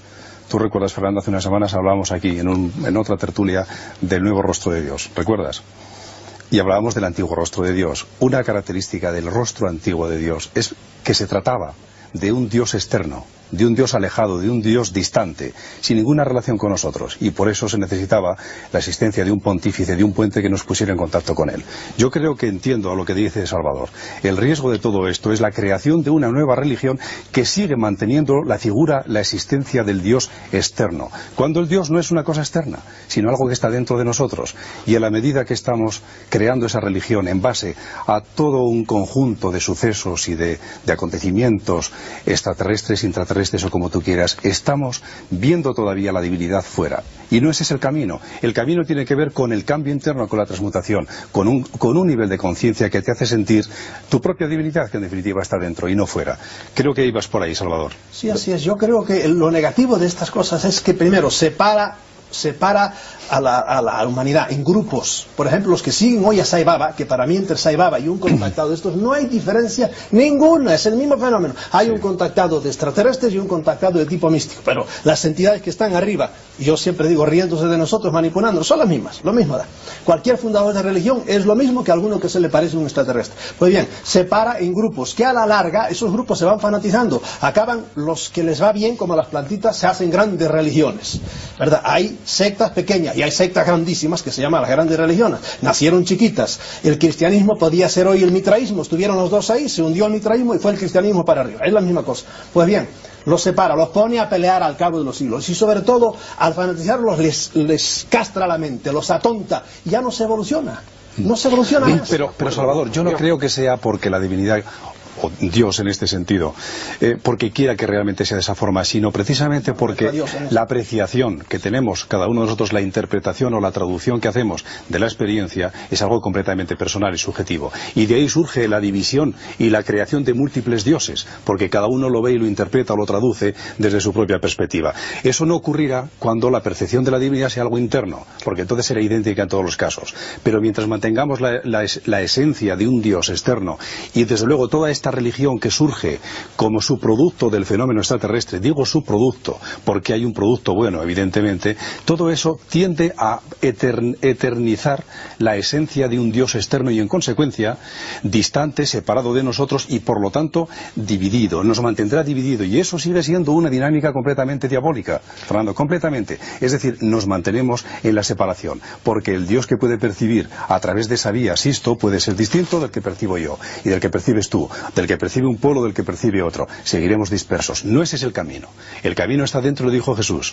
[SPEAKER 2] Tú recuerdas, Fernando, hace unas semanas hablábamos aquí en, un, en otra tertulia del nuevo rostro de Dios, ¿recuerdas? Y hablábamos del antiguo rostro de Dios. Una característica del rostro antiguo de Dios es que se trataba de un Dios externo, de un Dios alejado, de un Dios distante, sin ninguna relación con nosotros, y por eso se necesitaba la existencia de un pontífice, de un puente que nos pusiera en contacto con él. Yo creo que entiendo lo que dice Salvador. El riesgo de todo esto es la creación de una nueva religión que sigue manteniendo la figura, la existencia del Dios externo, cuando el Dios no es una cosa externa, sino algo que está dentro de nosotros, y a la medida que estamos creando esa religión en base a todo un conjunto de sucesos y de, de acontecimientos extraterrestres, intraterrestres o como tú quieras, estamos viendo todavía la divinidad fuera. Y no ese es el camino. El camino tiene que ver con el cambio interno, con la transmutación, con un, con un nivel de conciencia que te hace sentir tu propia divinidad, que en definitiva está dentro y no fuera. Creo que ibas por ahí, Salvador.
[SPEAKER 7] Sí, así es. Yo creo que lo negativo de estas cosas es que primero separa separa a la, a la humanidad en grupos. Por ejemplo, los que siguen hoy a Sai Baba, que para mí entre Sai Baba y un contactado de estos no hay diferencia ninguna, es el mismo fenómeno. Hay sí. un contactado de extraterrestres y un contactado de tipo místico, pero las entidades que están arriba, yo siempre digo riéndose de nosotros, manipulándonos, son las mismas, lo mismo da. Cualquier fundador de religión es lo mismo que alguno que se le parece a un extraterrestre. Pues bien, separa en grupos, que a la larga esos grupos se van fanatizando, acaban los que les va bien, como las plantitas, se hacen grandes religiones, ¿verdad? Hay sectas pequeñas y hay sectas grandísimas que se llaman las grandes religiones, nacieron chiquitas. El cristianismo podía ser hoy el mitraísmo, estuvieron los dos ahí, se hundió el mitraísmo y fue el cristianismo para arriba, es la misma cosa. Pues bien, los separa, los pone a pelear al cabo de los siglos y sobre todo al fanatizarlos les, les castra la mente, los atonta y ya no se evoluciona, no se evoluciona más.
[SPEAKER 2] Pero, pero Salvador, yo no creo que sea porque la divinidad o Dios en este sentido, eh, porque quiera que realmente sea de esa forma, sino precisamente porque la apreciación que tenemos cada uno de nosotros, la interpretación o la traducción que hacemos de la experiencia es algo completamente personal y subjetivo, y de ahí surge la división y la creación de múltiples dioses, porque cada uno lo ve y lo interpreta o lo traduce desde su propia perspectiva. Eso no ocurrirá cuando la percepción de la divinidad sea algo interno, porque entonces será idéntica en todos los casos, pero mientras mantengamos la, la, la esencia de un Dios externo y desde luego toda esta religión que surge como subproducto del fenómeno extraterrestre, digo subproducto porque hay un producto bueno, evidentemente, todo eso tiende a eternizar la esencia de un Dios externo y en consecuencia distante, separado de nosotros y por lo tanto dividido, nos mantendrá dividido, y eso sigue siendo una dinámica completamente diabólica, Fernando, completamente. Es decir, nos mantenemos en la separación, porque el Dios que puede percibir a través de esa vía, Sisto, puede ser distinto del que percibo yo y del que percibes tú, del que percibe un pueblo, del que percibe otro. Seguiremos dispersos. No ese es el camino. El camino está dentro, lo dijo Jesús.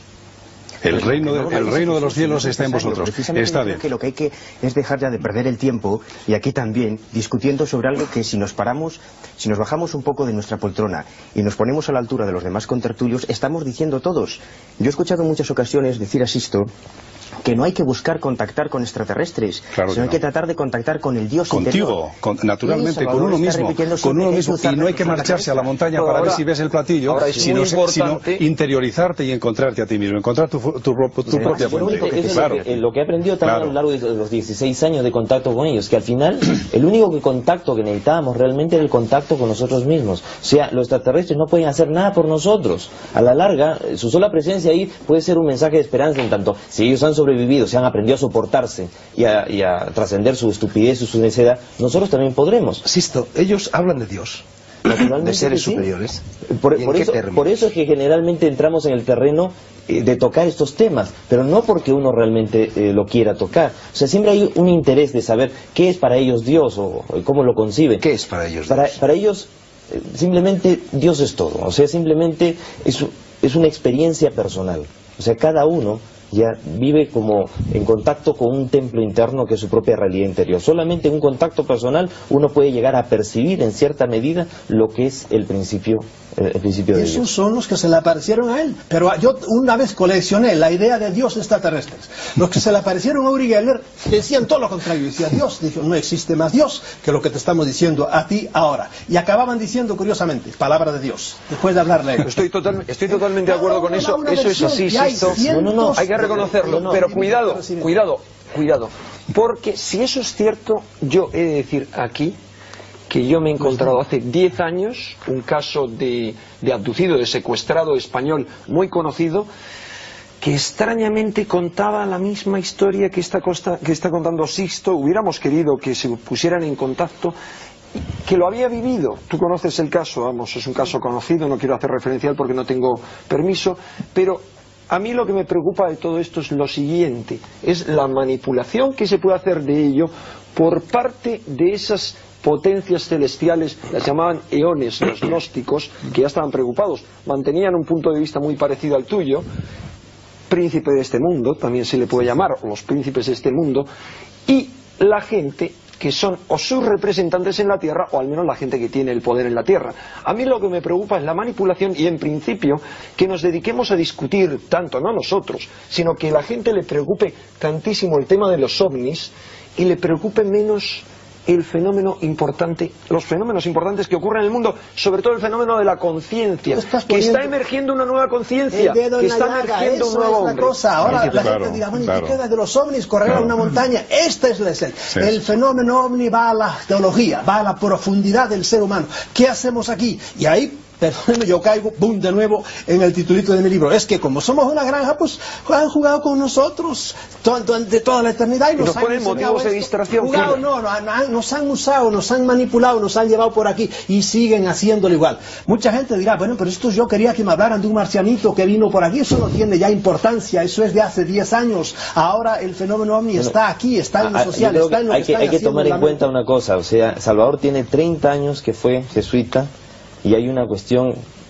[SPEAKER 2] El reino de, el reino de los cielos está en vosotros. Está bien.
[SPEAKER 6] Que lo que hay que es dejar ya de perder el tiempo, y aquí también, discutiendo sobre algo que si nos paramos, si nos bajamos un poco de nuestra poltrona y nos ponemos a la altura de los demás contertulios, estamos diciendo todos. Yo he escuchado en muchas ocasiones decir a Sisto que no hay que buscar contactar con extraterrestres,
[SPEAKER 2] claro,
[SPEAKER 6] sino hay
[SPEAKER 2] no.
[SPEAKER 6] que tratar de contactar con el Dios
[SPEAKER 2] contigo, con, naturalmente, con uno mismo, con uno mismo, y no hay que marcharse a la montaña para
[SPEAKER 3] ahora,
[SPEAKER 2] ver si ves el platillo, sino, sino interiorizarte y encontrarte a ti mismo, encontrar tu, tu, tu, tu propia fuente.
[SPEAKER 8] Eso es
[SPEAKER 2] claro.
[SPEAKER 8] lo, que, lo que he aprendido también
[SPEAKER 2] claro.
[SPEAKER 8] a lo largo de los dieciséis años de contacto con ellos, que al final el único que contacto que necesitábamos realmente era el contacto con nosotros mismos. O sea, los extraterrestres no pueden hacer nada por nosotros. A la larga, su sola presencia ahí puede ser un mensaje de esperanza, en tanto si ellos han sobrevivido, se han aprendido a soportarse y a, y a trascender su estupidez y su necedad, nosotros también podremos.
[SPEAKER 1] Sisto, ellos hablan de Dios, de seres sí. superiores.
[SPEAKER 8] Por, por, eso, por eso es que generalmente entramos en el terreno eh, de tocar estos temas, pero no porque uno realmente eh, lo quiera tocar. O sea, siempre hay un interés de saber qué es para ellos Dios o, o cómo lo conciben.
[SPEAKER 1] ¿Qué es para ellos
[SPEAKER 8] Dios? Para, para ellos eh, simplemente Dios es todo. O sea, simplemente es, es una experiencia personal. O sea, cada uno ya vive como en contacto con un templo interno que es su propia realidad interior. Solamente en un contacto personal uno puede llegar a percibir en cierta medida lo que es el principio, el principio de Dios.
[SPEAKER 7] Esos son los que se le aparecieron a él. Pero yo una vez coleccioné la idea de Dios extraterrestres. Los que se le aparecieron a Uri Geller decían todo lo contrario. Decía Dios, dijo, no existe más Dios que lo que te estamos diciendo a ti ahora. Y acababan diciendo curiosamente, palabra de Dios, después de hablarle a él.
[SPEAKER 3] Estoy, total, estoy totalmente de acuerdo con eso. Eso es así, Sisto.
[SPEAKER 8] No, no, no.
[SPEAKER 3] Hay que reconocerlo, no, no, pero cuidado, cuidado, cuidado, porque si eso es cierto, yo he de decir aquí que yo me he encontrado hace diez años un caso de, de abducido, de secuestrado español muy conocido, que extrañamente contaba la misma historia que está, costa, que está contando Sixto. Hubiéramos querido que se pusieran en contacto, que lo había vivido. Tú conoces el caso, vamos, es un caso conocido, no quiero hacer referencial porque no tengo permiso, pero a mí lo que me preocupa de todo esto es lo siguiente, es la manipulación que se puede hacer de ello por parte de esas potencias celestiales, las llamaban eones, los gnósticos, que ya estaban preocupados, mantenían un punto de vista muy parecido al tuyo, príncipe de este mundo, también se le puede llamar, o los príncipes de este mundo, y la gente que son o sus representantes en la Tierra, o al menos la gente que tiene el poder en la Tierra. A mí lo que me preocupa es la manipulación y, en principio, que nos dediquemos a discutir tanto, no nosotros, sino que a la gente le preocupe tantísimo el tema de los ovnis y le preocupe menos el fenómeno importante, los fenómenos importantes que ocurren en el mundo, sobre todo el fenómeno de la conciencia, que está emergiendo una nueva conciencia, que está emergiendo un nuevo hombre.
[SPEAKER 7] Cosa. Ahora
[SPEAKER 2] sí,
[SPEAKER 7] la
[SPEAKER 2] claro,
[SPEAKER 7] gente dirá, bueno, ¿y
[SPEAKER 2] claro.
[SPEAKER 7] qué queda de los ovnis? Correr
[SPEAKER 2] claro.
[SPEAKER 7] a una montaña. Este es el, el,
[SPEAKER 2] sí.
[SPEAKER 7] el fenómeno ovni va a la teología, va a la profundidad del ser humano. ¿Qué hacemos aquí? Y ahí, perdóneme, yo caigo, boom, de nuevo en el titulito de mi libro. Es que como somos una granja, pues han jugado con nosotros durante toda la eternidad y nos,
[SPEAKER 3] nos
[SPEAKER 7] han
[SPEAKER 3] ponen motivos de distracción.
[SPEAKER 7] Jugado,
[SPEAKER 3] claro.
[SPEAKER 7] no, no, no, nos han usado, nos han manipulado, nos han llevado por aquí y siguen haciéndolo igual. Mucha gente dirá, bueno, pero esto yo quería que me hablaran de un marcianito que vino por aquí. Eso no tiene ya importancia, eso es de hace diez años. Ahora el fenómeno ovni bueno, está aquí, está en lo social, está en lo
[SPEAKER 8] hay
[SPEAKER 7] que
[SPEAKER 8] que,
[SPEAKER 7] están
[SPEAKER 8] hay que tomar en cuenta
[SPEAKER 7] mente.
[SPEAKER 8] una cosa, o sea, Salvador tiene treinta años que fue jesuita y hay una cuestión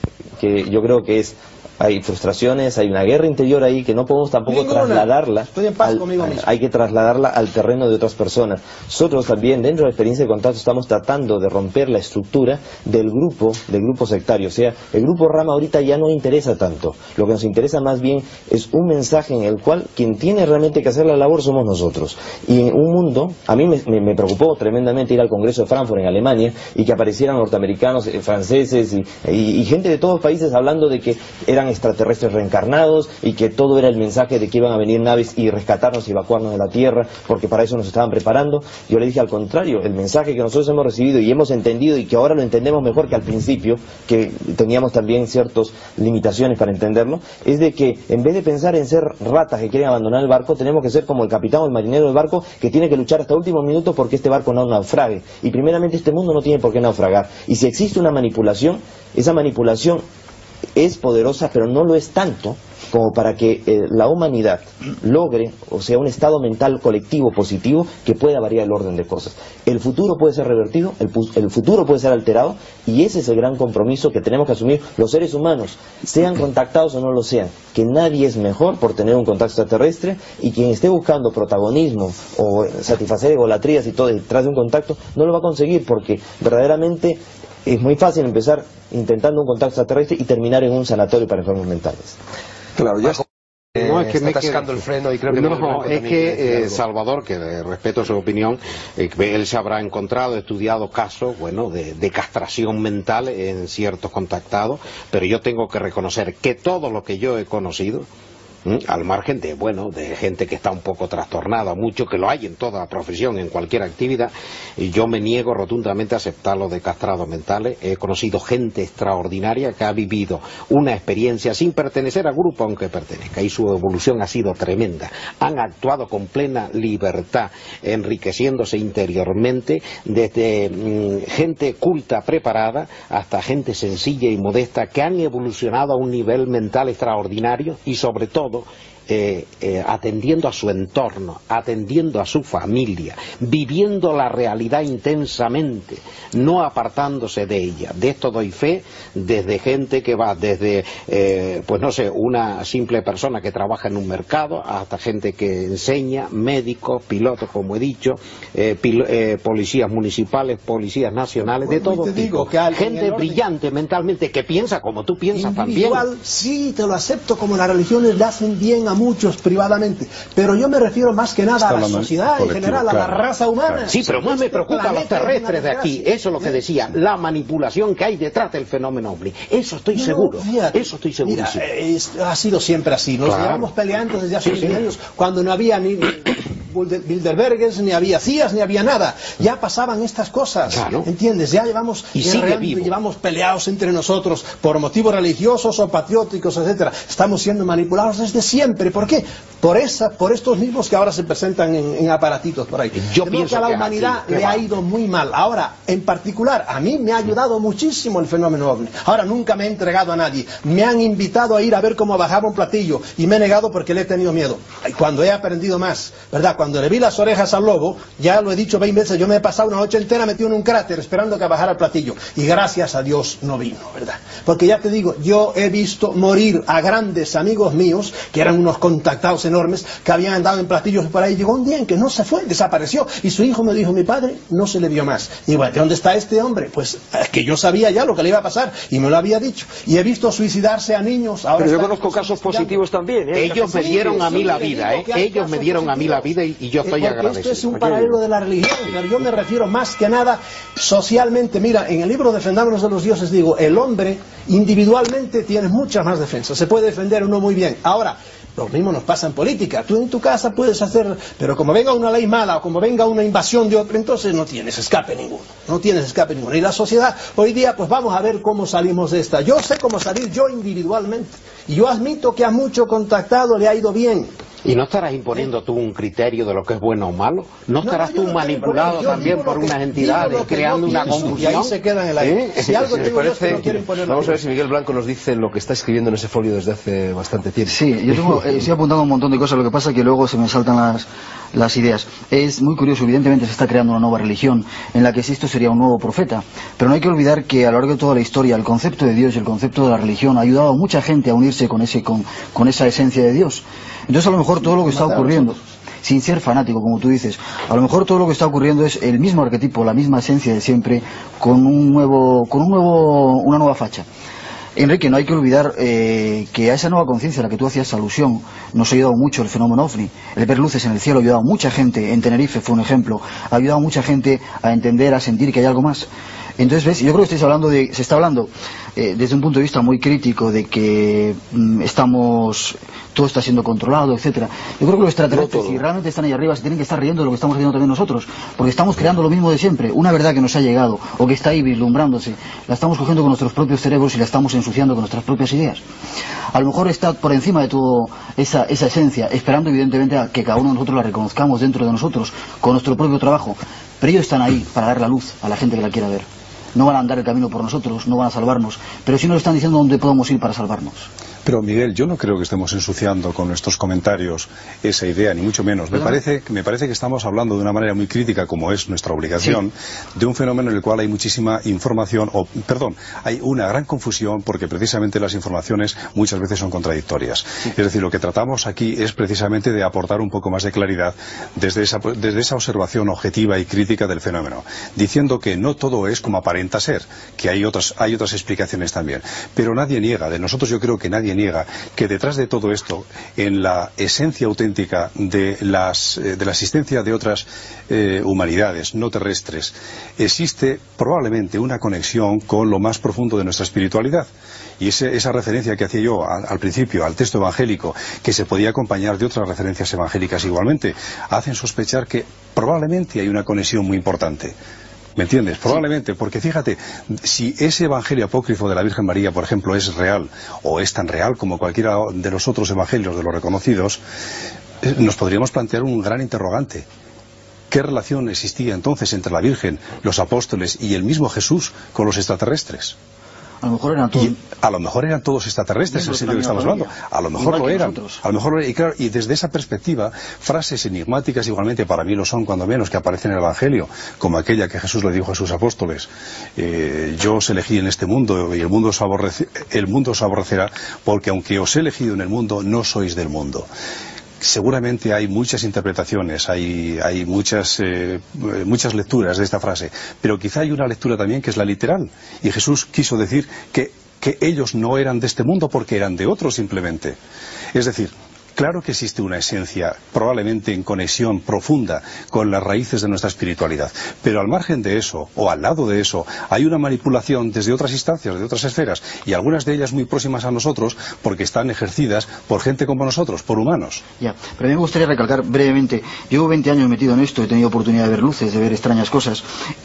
[SPEAKER 8] que yo creo que es, hay frustraciones, hay una guerra interior ahí que no podemos tampoco
[SPEAKER 7] Ninguna.
[SPEAKER 8] trasladarla,
[SPEAKER 7] Estoy en paz
[SPEAKER 8] al,
[SPEAKER 7] conmigo mismo.
[SPEAKER 8] hay que trasladarla al terreno de otras personas. Nosotros también dentro de la experiencia de contacto estamos tratando de romper la estructura del grupo, del grupo sectario, o sea, el grupo Rama ahorita ya no interesa tanto, lo que nos interesa más bien es un mensaje en el cual quien tiene realmente que hacer la labor somos nosotros, y en un mundo, a mí me, me, me preocupó tremendamente ir al Congreso de Frankfurt en Alemania y que aparecieran norteamericanos, eh, franceses y, y, y gente de todos los países hablando de que eran extraterrestres reencarnados y que todo era el mensaje de que iban a venir naves y rescatarnos y evacuarnos de la Tierra porque para eso nos estaban preparando. Yo le dije al contrario, el mensaje que nosotros hemos recibido y hemos entendido y que ahora lo entendemos mejor que al principio, que teníamos también ciertas limitaciones para entenderlo, es de que en vez de pensar en ser ratas que quieren abandonar el barco, tenemos que ser como el capitán o el marinero del barco que tiene que luchar hasta el último minuto porque este barco no naufrague. Y primeramente este mundo no tiene por qué naufragar. Y si existe una manipulación, esa manipulación es poderosa, pero no lo es tanto como para que eh, la humanidad logre, o sea, un estado mental colectivo positivo que pueda variar el orden de cosas. El futuro puede ser revertido, el, el futuro puede ser alterado, y ese es el gran compromiso que tenemos que asumir los seres humanos, sean contactados o no lo sean, que nadie es mejor por tener un contacto extraterrestre, y quien esté buscando protagonismo o satisfacer egolatrías y todo detrás de un contacto, no lo va a conseguir, porque verdaderamente es muy fácil empezar intentando un contacto extraterrestre y terminar en un sanatorio para enfermos mentales.
[SPEAKER 3] Claro, ya
[SPEAKER 1] Eh,
[SPEAKER 4] no, es que
[SPEAKER 1] está
[SPEAKER 4] me
[SPEAKER 1] atascando
[SPEAKER 4] quedo...
[SPEAKER 1] el freno y creo que...
[SPEAKER 4] No, es que eh,
[SPEAKER 1] algo.
[SPEAKER 4] Salvador, que eh, respeto su opinión, eh, él se habrá encontrado, estudiado casos, bueno, de, de castración mental en ciertos contactados, pero yo tengo que reconocer que todo lo que yo he conocido, ¿Mm? al margen de, bueno, de gente que está un poco trastornada, mucho que lo hay en toda profesión, en cualquier actividad, y yo me niego rotundamente a aceptar lo de castrados mentales. He conocido gente extraordinaria que ha vivido una experiencia sin pertenecer a grupo, aunque pertenezca, y su evolución ha sido tremenda. Han actuado con plena libertad, enriqueciéndose interiormente, desde mmm, gente culta, preparada, hasta gente sencilla y modesta, que han evolucionado a un nivel mental extraordinario y sobre todo Eh, eh, atendiendo a su entorno, atendiendo a su familia, viviendo la realidad intensamente, no apartándose de ella. De esto doy fe desde gente que va desde, eh, pues no sé, una simple persona que trabaja en un mercado, hasta gente que enseña, médicos, pilotos, como he dicho, eh, pil eh, policías municipales, policías nacionales, de todo tipo. Que gente brillante mentalmente, que piensa como tú piensas también.
[SPEAKER 7] Sí, te lo acepto, como las religiones le hacen bien a muchos privadamente, pero yo me refiero más que nada a la sociedad en general, a la raza humana.
[SPEAKER 4] Sí, pero más me preocupa a los terrestres de aquí, eso es lo que decía, la manipulación que hay detrás del fenómeno ovni. Eso estoy seguro, eso estoy seguro.
[SPEAKER 7] Mira, es, ha sido siempre así, nos
[SPEAKER 4] claro.
[SPEAKER 7] llevamos peleando desde hace sí, sí. años, cuando no había ni Bilderbergs, ni había C I As, ni había nada. Ya pasaban estas cosas,
[SPEAKER 1] claro.
[SPEAKER 7] ¿entiendes? Ya llevamos,
[SPEAKER 1] y sigue vivo.
[SPEAKER 7] llevamos peleados entre nosotros por motivos religiosos o patrióticos, etcétera. Estamos siendo manipulados desde siempre. ¿Por qué? Por esa, por estos mismos que ahora se presentan en, en aparatitos por ahí.
[SPEAKER 1] Yo
[SPEAKER 7] de
[SPEAKER 1] pienso
[SPEAKER 7] que a la
[SPEAKER 1] que
[SPEAKER 7] humanidad
[SPEAKER 1] así,
[SPEAKER 7] le
[SPEAKER 1] va.
[SPEAKER 7] ha ido muy mal. Ahora, en particular, a mí me ha ayudado muchísimo el fenómeno ovni. Ahora, nunca me he entregado a nadie. Me han invitado a ir a ver cómo bajaba un platillo y me he negado porque le he tenido miedo. Y cuando he aprendido más, ¿verdad? Cuando le vi las orejas al lobo, ya lo he dicho veinte veces, yo me he pasado una noche entera metido en un cráter esperando que bajara el platillo. Y gracias a Dios no vino, ¿verdad? Porque ya te digo, yo he visto morir a grandes amigos míos, que eran unos contactados enormes, que habían andado en platillos por ahí. Llegó un día en que no se fue, desapareció. Y su hijo me dijo, mi padre no se le vio más. Y bueno, ¿dónde está este hombre? Pues es que yo sabía ya lo que le iba a pasar y me lo había dicho. Y he visto suicidarse a niños. Ahora
[SPEAKER 3] Pero yo
[SPEAKER 7] están
[SPEAKER 3] conozco casos positivos también, ¿eh?
[SPEAKER 1] Ellos me dieron a mí la vida, ¿eh? Ellos me dieron a mí la vida y, y yo estoy
[SPEAKER 7] porque
[SPEAKER 1] agradecido.
[SPEAKER 7] Esto es un paralelo de la religión, pero yo me refiero más que nada socialmente. Mira, en el libro Defendámonos de los dioses digo, el hombre individualmente tiene muchas más defensas, se puede defender uno muy bien. Ahora, lo mismo nos pasa en política. Tú en tu casa puedes hacer, pero como venga una ley mala o como venga una invasión de otro, entonces no tienes escape ninguno. No tienes escape ninguno. Y la sociedad, hoy día, pues vamos a ver cómo salimos de esta. Yo sé cómo salir yo individualmente. Y yo admito que a mucho contactado le ha ido bien.
[SPEAKER 1] ¿Y no estarás imponiendo tú un criterio de lo que es bueno o malo? ¿No estarás
[SPEAKER 7] no,
[SPEAKER 1] tú
[SPEAKER 7] no
[SPEAKER 1] manipulado
[SPEAKER 7] yo
[SPEAKER 1] también
[SPEAKER 7] digo
[SPEAKER 1] por
[SPEAKER 7] lo que-
[SPEAKER 1] unas entidades,
[SPEAKER 7] digo lo que
[SPEAKER 1] creando
[SPEAKER 7] yo
[SPEAKER 1] una
[SPEAKER 7] pienso,
[SPEAKER 1] confusión?
[SPEAKER 7] Y ahí se queda en el aire.
[SPEAKER 1] ¿Eh?
[SPEAKER 7] Si algo
[SPEAKER 1] Me
[SPEAKER 7] digo yo es que
[SPEAKER 1] parece-
[SPEAKER 7] no quieren ponerlo.
[SPEAKER 1] Vamos a ver
[SPEAKER 7] aquí.
[SPEAKER 1] si Miguel Blanco nos dice lo que está escribiendo en ese folio desde hace bastante tiempo.
[SPEAKER 5] Sí, yo tengo, eh, estoy apuntando un montón de cosas, lo que pasa es que luego se me saltan las, las ideas. Es muy curioso, evidentemente se está creando una nueva religión en la que Cristo sería un nuevo profeta, pero no hay que olvidar que a lo largo de toda la historia el concepto de Dios y el concepto de la religión ha ayudado a mucha gente a unirse con, ese, con, con esa esencia de Dios. Entonces a lo mejor todo lo que está ocurriendo, sin ser fanático, como tú dices, a lo mejor todo lo que está ocurriendo es el mismo arquetipo, la misma esencia de siempre, con un nuevo, con un nuevo, una nueva facha. Enrique, no hay que olvidar eh, que a esa nueva conciencia a la que tú hacías alusión nos ha ayudado mucho el fenómeno OVNI. El ver luces en el cielo ha ayudado a mucha gente, en Tenerife fue un ejemplo, ha ayudado a mucha gente a entender, a sentir que hay algo más. Entonces, ves, yo creo que estáis hablando de, se está hablando eh, desde un punto de vista muy crítico de que mm, estamos, todo está siendo controlado, etcétera. Yo creo que los extraterrestres,
[SPEAKER 3] No
[SPEAKER 5] si realmente están ahí arriba, se tienen que estar riendo de lo que estamos haciendo también nosotros, porque estamos creando lo mismo de siempre, una verdad que nos ha llegado, o que está ahí vislumbrándose, la estamos cogiendo con nuestros propios cerebros y la estamos ensuciando con nuestras propias ideas. A lo mejor está por encima de todo esa, esa esencia, esperando evidentemente a que cada uno de nosotros la reconozcamos dentro de nosotros, con nuestro propio trabajo, pero ellos están ahí para dar la luz a la gente que la quiera ver. No van a andar el camino por nosotros, no van a salvarnos, pero sí nos están diciendo dónde podemos ir para salvarnos.
[SPEAKER 2] Pero Miguel, yo no creo que estemos ensuciando con nuestros comentarios esa idea, ni mucho menos. Me parece, me parece que estamos hablando de una manera muy crítica, como es nuestra obligación, sí, de un fenómeno en el cual hay muchísima información, o perdón, hay una gran confusión porque precisamente las informaciones muchas veces son contradictorias. Sí. Es decir, lo que tratamos aquí es precisamente de aportar un poco más de claridad desde esa, desde esa observación objetiva y crítica del fenómeno, diciendo que no todo es como aparenta ser, que hay otras, hay otras explicaciones también. Pero nadie niega, de nosotros yo creo que nadie niega que detrás de todo esto, en la esencia auténtica de, las, eh, de la existencia de otras eh, humanidades no terrestres, existe probablemente una conexión con lo más profundo de nuestra espiritualidad. Y ese, esa referencia que hacía yo al, al principio, al texto evangélico, que se podía acompañar de otras referencias evangélicas igualmente, hacen sospechar que probablemente hay una conexión muy importante. ¿Me entiendes? Probablemente, porque fíjate, si ese evangelio apócrifo de la Virgen María, por ejemplo, es real, o es tan real como cualquiera de los otros evangelios de los reconocidos, nos podríamos plantear un gran interrogante. ¿Qué relación existía entonces entre la Virgen, los apóstoles y el mismo Jesús con los extraterrestres?
[SPEAKER 5] A lo mejor eran todos,
[SPEAKER 2] y a lo mejor eran todos extraterrestres, en serio que estamos hablando. A lo mejor lo eran. A lo mejor lo eran. Y claro, y desde esa perspectiva, frases enigmáticas igualmente para mí lo son cuando menos que aparecen en el Evangelio, como aquella que Jesús le dijo a sus apóstoles: eh, yo os elegí en este mundo y el mundo os aborrece, el mundo os aborrecerá, porque aunque os he elegido en el mundo, no sois del mundo. Seguramente hay muchas interpretaciones, hay, hay muchas, eh, muchas lecturas de esta frase, pero quizá hay una lectura también que es la literal, y Jesús quiso decir que, que ellos no eran de este mundo porque eran de otro simplemente. Es decir, Claro que existe una esencia, probablemente en conexión profunda con las raíces de nuestra espiritualidad, pero al margen de eso, o al lado de eso, hay una manipulación desde otras instancias, de otras esferas, y algunas de ellas muy próximas a nosotros, porque están ejercidas por gente como nosotros, por humanos.
[SPEAKER 5] Ya, pero a mí me gustaría recalcar brevemente, llevo veinte años metido en esto, he tenido oportunidad de ver luces, de ver extrañas cosas,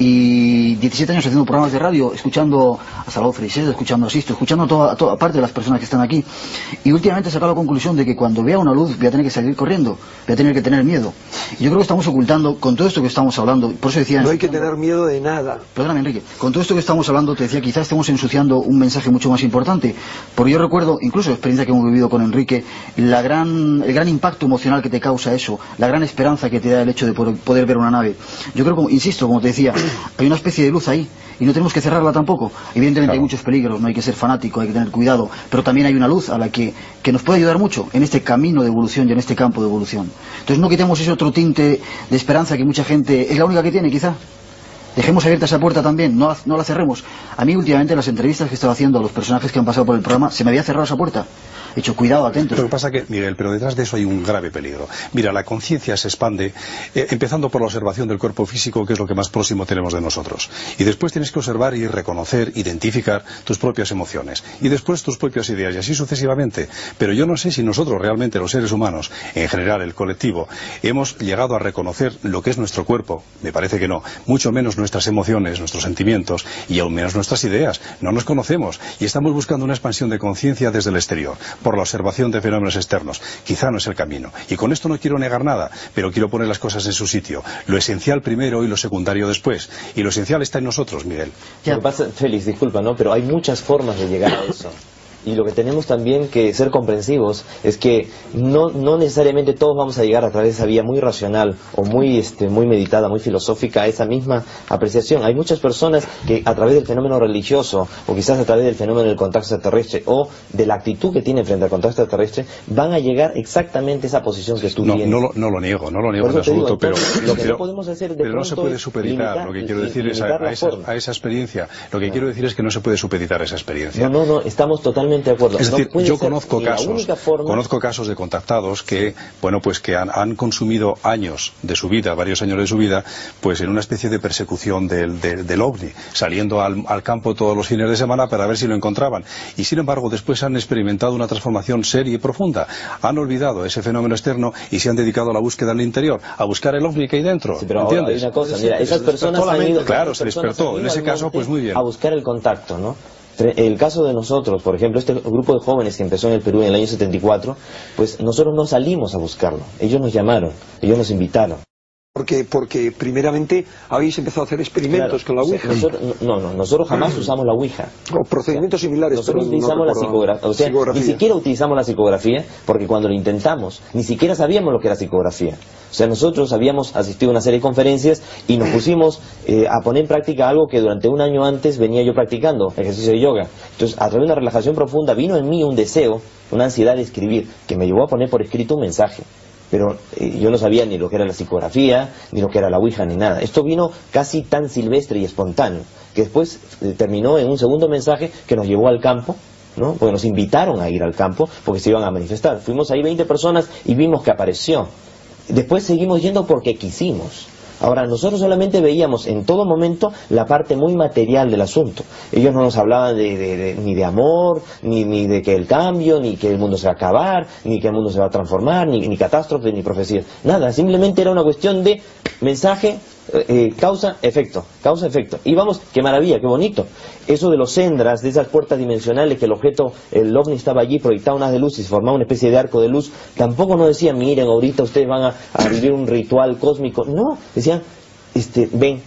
[SPEAKER 5] y diecisiete años haciendo programas de radio, escuchando a Salvador Freixedo, escuchando a Sisto, escuchando a toda, a toda parte de las personas que están aquí, y últimamente he sacado la conclusión de que cuando vea una luz voy a tener que salir corriendo, voy a tener que tener miedo. Y yo creo que estamos ocultando, con todo esto que estamos hablando, por eso decía...
[SPEAKER 3] No hay que tener miedo de nada.
[SPEAKER 5] Perdóname, Enrique, con todo esto que estamos hablando, te decía, quizás estemos ensuciando un mensaje mucho más importante, porque yo recuerdo, incluso la experiencia que hemos vivido con Enrique, la gran, el gran impacto emocional que te causa eso, la gran esperanza que te da el hecho de poder, poder ver una nave. Yo creo, como, insisto, como te decía, hay una especie de luz ahí, y no tenemos que cerrarla tampoco. Evidentemente claro. Hay muchos peligros, no hay que ser fanático, hay que tener cuidado, pero también hay una luz a la que, que nos puede ayudar mucho en este camino de evolución y en este campo de evolución. Entonces no quitemos ese otro tinte de esperanza que mucha gente, es la única que tiene quizá. Dejemos abierta esa puerta también, no, no la cerremos. A mí últimamente en las entrevistas que estaba haciendo a los personajes que han pasado por el programa, se me había cerrado esa puerta. He hecho, cuidado, atentos.
[SPEAKER 2] Lo que pasa que, Miguel, pero detrás de eso hay un grave peligro. Mira, la conciencia se expande, eh, empezando por la observación del cuerpo físico, que es lo que más próximo tenemos de nosotros. Y después tienes que observar y reconocer, identificar tus propias emociones. Y después tus propias ideas, y así sucesivamente. Pero yo no sé si nosotros realmente, los seres humanos, en general el colectivo, hemos llegado a reconocer lo que es nuestro cuerpo. Me parece que no. Mucho menos nuestras emociones, nuestros sentimientos, y aún menos nuestras ideas. No nos conocemos. Y estamos buscando una expansión de conciencia desde el exterior, por la observación de fenómenos externos. Quizá no es el camino. Y con esto no quiero negar nada, pero quiero poner las cosas en su sitio. Lo esencial primero y lo secundario después. Y lo esencial está en nosotros, Miguel.
[SPEAKER 8] Ya. Lo que pasa, Félix, disculpa, ¿no? Pero hay muchas formas de llegar a eso. Y lo que tenemos también que ser comprensivos es que no, no necesariamente todos vamos a llegar a través de esa vía muy racional o muy, este, muy meditada, muy filosófica a esa misma apreciación. Hay muchas personas que a través del fenómeno religioso o quizás a través del fenómeno del contacto extraterrestre o de la actitud que tienen frente al contacto extraterrestre van a llegar exactamente a esa posición que tú
[SPEAKER 2] no,
[SPEAKER 8] tienes.
[SPEAKER 2] No, lo, no lo niego, no lo niego en absoluto, digo, entonces,
[SPEAKER 8] pero, lo que
[SPEAKER 2] pero,
[SPEAKER 8] no podemos hacer de
[SPEAKER 2] pero no se puede supeditar, limitar, lo que quiero decir es a, a, esa, a esa experiencia. Lo que no. quiero decir es que no se puede supeditar a esa experiencia.
[SPEAKER 8] No, no, no, estamos totalmente de acuerdo.
[SPEAKER 2] Es decir,
[SPEAKER 8] no
[SPEAKER 2] yo conozco casos,
[SPEAKER 8] forma...
[SPEAKER 2] conozco casos de contactados que, bueno, pues que han, han consumido años de su vida, varios años de su vida, pues en una especie de persecución del, del, del ovni, saliendo al, al campo todos los fines de semana para ver si lo encontraban. Y sin embargo, después han experimentado una transformación seria y profunda. Han olvidado ese fenómeno externo y se han dedicado a la búsqueda del interior, a buscar el ovni que hay dentro.
[SPEAKER 8] Sí, pero
[SPEAKER 2] ¿entiendes?
[SPEAKER 8] Hay una cosa, mira, esas personas han ido,
[SPEAKER 2] claro, se despertó. En ese caso, pues muy bien.
[SPEAKER 8] A buscar el contacto, ¿no? El caso de nosotros, por ejemplo, este grupo de jóvenes que empezó en el Perú en el año setenta y cuatro, pues nosotros no salimos a buscarlo, ellos nos llamaron, ellos nos invitaron.
[SPEAKER 3] Porque, porque primeramente habéis empezado a hacer experimentos claro, con la Ouija.
[SPEAKER 8] O sea, nosotros, no, no, nosotros jamás usamos la Ouija.
[SPEAKER 3] O procedimientos o sea, similares.
[SPEAKER 8] Nosotros
[SPEAKER 3] pero
[SPEAKER 8] utilizamos
[SPEAKER 3] no
[SPEAKER 8] la psicografía, o sea, psicografía. Ni siquiera utilizamos la psicografía, porque cuando lo intentamos, ni siquiera sabíamos lo que era psicografía. O sea, nosotros habíamos asistido a una serie de conferencias y nos pusimos eh, a poner en práctica algo que durante un año antes venía yo practicando, ejercicio de yoga. Entonces, a través de una relajación profunda, vino en mí un deseo, una ansiedad de escribir, que me llevó a poner por escrito un mensaje. Pero eh, yo no sabía ni lo que era la psicografía, ni lo que era la Ouija, ni nada. Esto vino casi tan silvestre y espontáneo, que después eh, terminó en un segundo mensaje que nos llevó al campo, ¿no? Porque nos invitaron a ir al campo, porque se iban a manifestar. Fuimos ahí veinte personas y vimos que apareció. Después seguimos yendo porque quisimos. Ahora, nosotros solamente veíamos en todo momento la parte muy material del asunto. Ellos no nos hablaban de, de, de, ni de amor, ni, ni de que el cambio, ni que el mundo se va a acabar, ni que el mundo se va a transformar, ni, ni catástrofes, ni profecías. Nada, simplemente era una cuestión de mensaje, eh, causa, efecto, causa, efecto. Y vamos, qué maravilla, qué bonito. Eso de los sendras, de esas puertas dimensionales que el objeto, el ovni estaba allí, proyectaba unas de luz y se formaba una especie de arco de luz, tampoco nos decían, miren, ahorita ustedes van a, a vivir un ritual cósmico. No, decían, este, ven.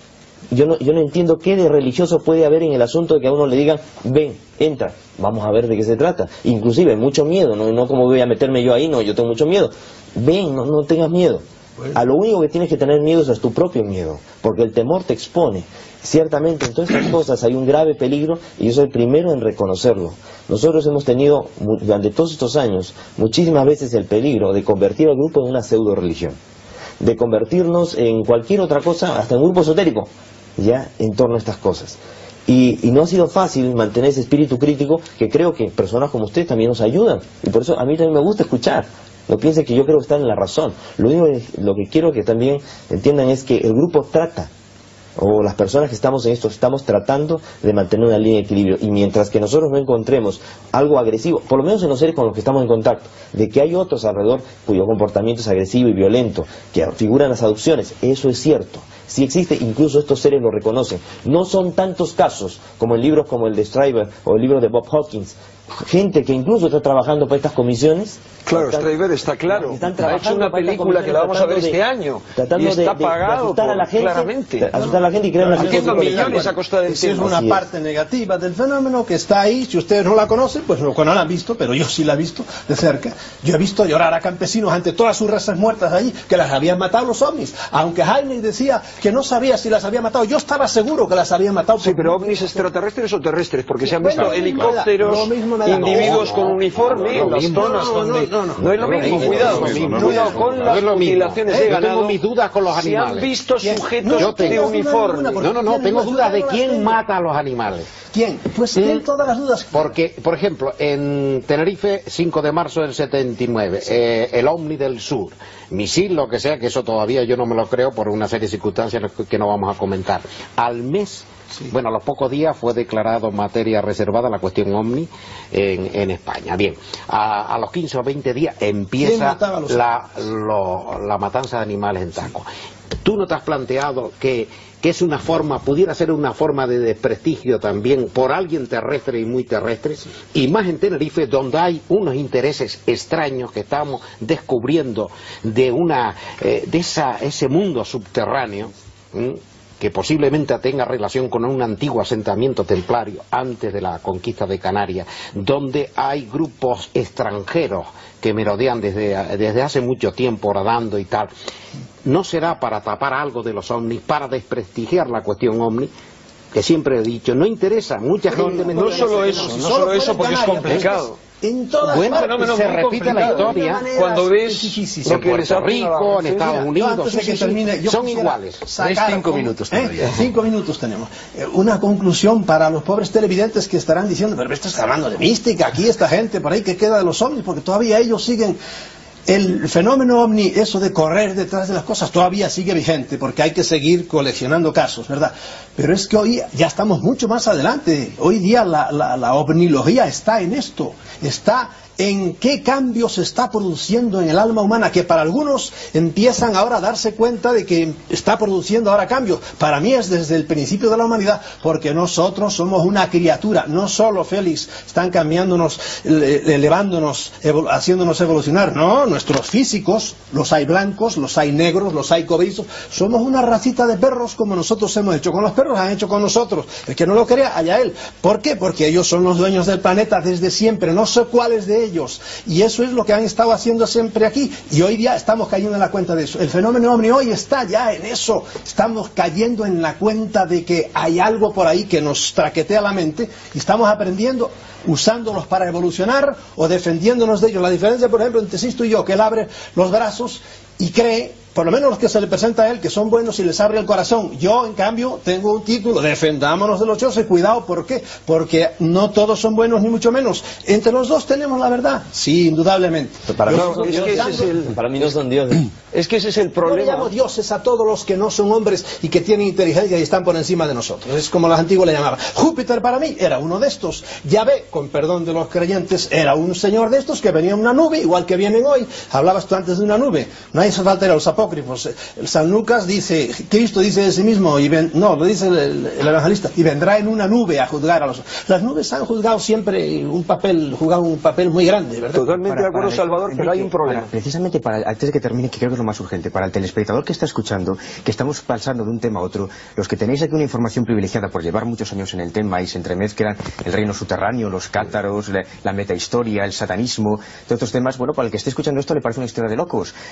[SPEAKER 8] Yo no, yo no entiendo qué de religioso puede haber en el asunto de que a uno le digan, ven, entra, vamos a ver de qué se trata. Inclusive, mucho miedo, no, no como voy a meterme yo ahí, no, yo tengo mucho miedo. Ven, no, no tengas miedo. A lo único que tienes que tener miedo es a tu propio miedo, porque el temor te expone. Ciertamente en todas estas cosas hay un grave peligro y yo soy el primero en reconocerlo. Nosotros hemos tenido durante todos estos años muchísimas veces el peligro de convertir al grupo en una pseudo religión, de convertirnos en cualquier otra cosa, hasta en un grupo esotérico, ya en torno a estas cosas. Y, y no ha sido fácil mantener ese espíritu crítico que creo que personas como usted también nos ayudan. Y por eso a mí también me gusta escuchar. No piense que yo creo que están en la razón. Lo único que, lo que quiero que también entiendan es que el grupo trata, o las personas que estamos en esto, estamos tratando de mantener una línea de equilibrio. Y mientras que nosotros no encontremos algo agresivo, por lo menos en los seres con los que estamos en contacto, de que hay otros alrededor cuyo comportamiento es agresivo y violento, que figuran las adopciones, eso es cierto. Si existe, incluso estos seres lo reconocen. No son tantos casos como en libros como el de Stryber o el libro de Bob Hawkins. Gente que incluso está trabajando para estas comisiones.
[SPEAKER 3] Claro, Stryber está claro. Ha hecho una película que la vamos a ver este año. Y está pagado claramente.
[SPEAKER 8] Asustar a la gente y crear una
[SPEAKER 3] haciendo millones a costa del
[SPEAKER 7] tema. Es una parte negativa del fenómeno que está ahí. Si ustedes no la conocen, pues no, no la han visto, pero yo sí la he visto de cerca. Yo he visto llorar a campesinos ante todas sus razas muertas allí, que las habían matado los ovnis. Aunque Jaime decía que no sabía si las había matado, yo estaba seguro que las había matado.
[SPEAKER 3] Sí, pero ovnis extraterrestres o terrestres, porque se han visto helicópteros, individuos con uniforme, en las zonas donde... No, no, no es lo mismo, cuidado, cuidado con las mutilaciones de ganado.
[SPEAKER 4] Yo tengo mis dudas con los animales.
[SPEAKER 3] Se han visto sujetos de uniforme.
[SPEAKER 4] No, no, no, tengo dudas de quién mata a los animales.
[SPEAKER 7] ¿Quién? Pues tienen todas las dudas.
[SPEAKER 4] Porque, por ejemplo, en Tenerife, cinco de marzo del setenta y nueve, eh, el Omni del Sur, misil, lo que sea, que eso todavía yo no me lo creo por una serie de circunstancias que no vamos a comentar. Al mes... Sí. Bueno, a los pocos días fue declarado materia reservada la cuestión Omni en, en España. Bien, a, a los quince o veinte días empieza la, lo, la matanza de animales en Taco. ¿Tú no te has planteado que, que es una forma, pudiera ser una forma de desprestigio también por alguien terrestre y muy terrestre? Y más en Tenerife, donde hay unos intereses extraños que estamos descubriendo de, una, eh, de esa, ese mundo subterráneo, ¿m? que posiblemente tenga relación con un antiguo asentamiento templario antes de la conquista de Canarias, donde hay grupos extranjeros que merodean desde, desde hace mucho tiempo rodando y tal. ¿No será para tapar algo de los ovnis, para desprestigiar la cuestión ovni? Que siempre he dicho, no interesa, mucha gente...
[SPEAKER 3] No, no solo eso, no solo eso porque es complicado.
[SPEAKER 7] En todas
[SPEAKER 4] bueno,
[SPEAKER 7] partes
[SPEAKER 4] se repite la historia
[SPEAKER 3] cuando ves
[SPEAKER 4] en Puerto Rico, en Estados Unidos,
[SPEAKER 7] sí, sí, termine,
[SPEAKER 4] son iguales.
[SPEAKER 1] Tenéis cinco minutos todavía.
[SPEAKER 7] ¿Eh? Cinco minutos tenemos. Eh, una conclusión para los pobres televidentes que estarán diciendo, pero esto está hablando de mística, aquí esta gente por ahí que queda de los ovnis, porque todavía ellos siguen... El fenómeno ovni, eso de correr detrás de las cosas, todavía sigue vigente, porque hay que seguir coleccionando casos, ¿verdad? Pero es que hoy ya estamos mucho más adelante. Hoy día la, la, la ovnilogía está en esto, está en qué cambio se está produciendo en el alma humana, que para algunos empiezan ahora a darse cuenta de que está produciendo ahora cambios. Para mí es desde el principio de la humanidad, porque nosotros somos una criatura, no solo, Félix, están cambiándonos, elevándonos, evol haciéndonos evolucionar, no, nuestros físicos, los hay blancos, los hay negros, los hay cobrizos, somos una racita de perros como nosotros hemos hecho con los perros, han hecho con nosotros. El que no lo crea, allá él. ¿Por qué? Porque ellos son los dueños del planeta desde siempre, no sé cuáles de ellos. Y eso es lo que han estado haciendo siempre aquí. Y hoy día estamos cayendo en la cuenta de eso. El fenómeno ovni hoy está ya en eso. Estamos cayendo en la cuenta de que hay algo por ahí que nos traquetea la mente y estamos aprendiendo, usándolos para evolucionar o defendiéndonos de ellos. La diferencia, por ejemplo, entre Sisto y yo, que él abre los brazos y cree, por lo menos los que se le presenta a él, que son buenos y les abre el corazón. Yo, en cambio, tengo un título, defendámonos de los chozos, y cuidado, ¿por qué? Porque no todos son buenos, ni mucho menos. Entre los dos tenemos la verdad, sí, indudablemente.
[SPEAKER 8] Para, mí, no, es que ese es el, para mí no son dioses.
[SPEAKER 3] Es que ese es el problema.
[SPEAKER 7] Yo le llamo dioses a todos los que no son hombres y que tienen inteligencia y están por encima de nosotros. Es como los antiguos le llamaban. Júpiter para mí era uno de estos. Yahvé, con perdón de los creyentes, era un señor de estos que venía en una nube, igual que vienen hoy. Hablabas tú antes de una nube. No hay falta de los apócrifos. El San Lucas dice, Cristo dice de sí mismo, y ven, no, lo dice el, el, el evangelista, y vendrá en una nube a juzgar a los... Las nubes han juzgado siempre un papel, jugado un papel muy grande, ¿verdad?
[SPEAKER 3] Totalmente para, de acuerdo, Salvador, pero hay un problema.
[SPEAKER 6] Para, precisamente para, antes de que termine, que creo que es lo más urgente, para el telespectador que está escuchando, que estamos pasando de un tema a otro, los que tenéis aquí una información privilegiada por llevar muchos años en el tema y se entremezclan el reino subterráneo, los cátaros, la, la metahistoria, el satanismo, todos estos temas, bueno, para el que esté escuchando esto le parece una historia de locos. Yo creo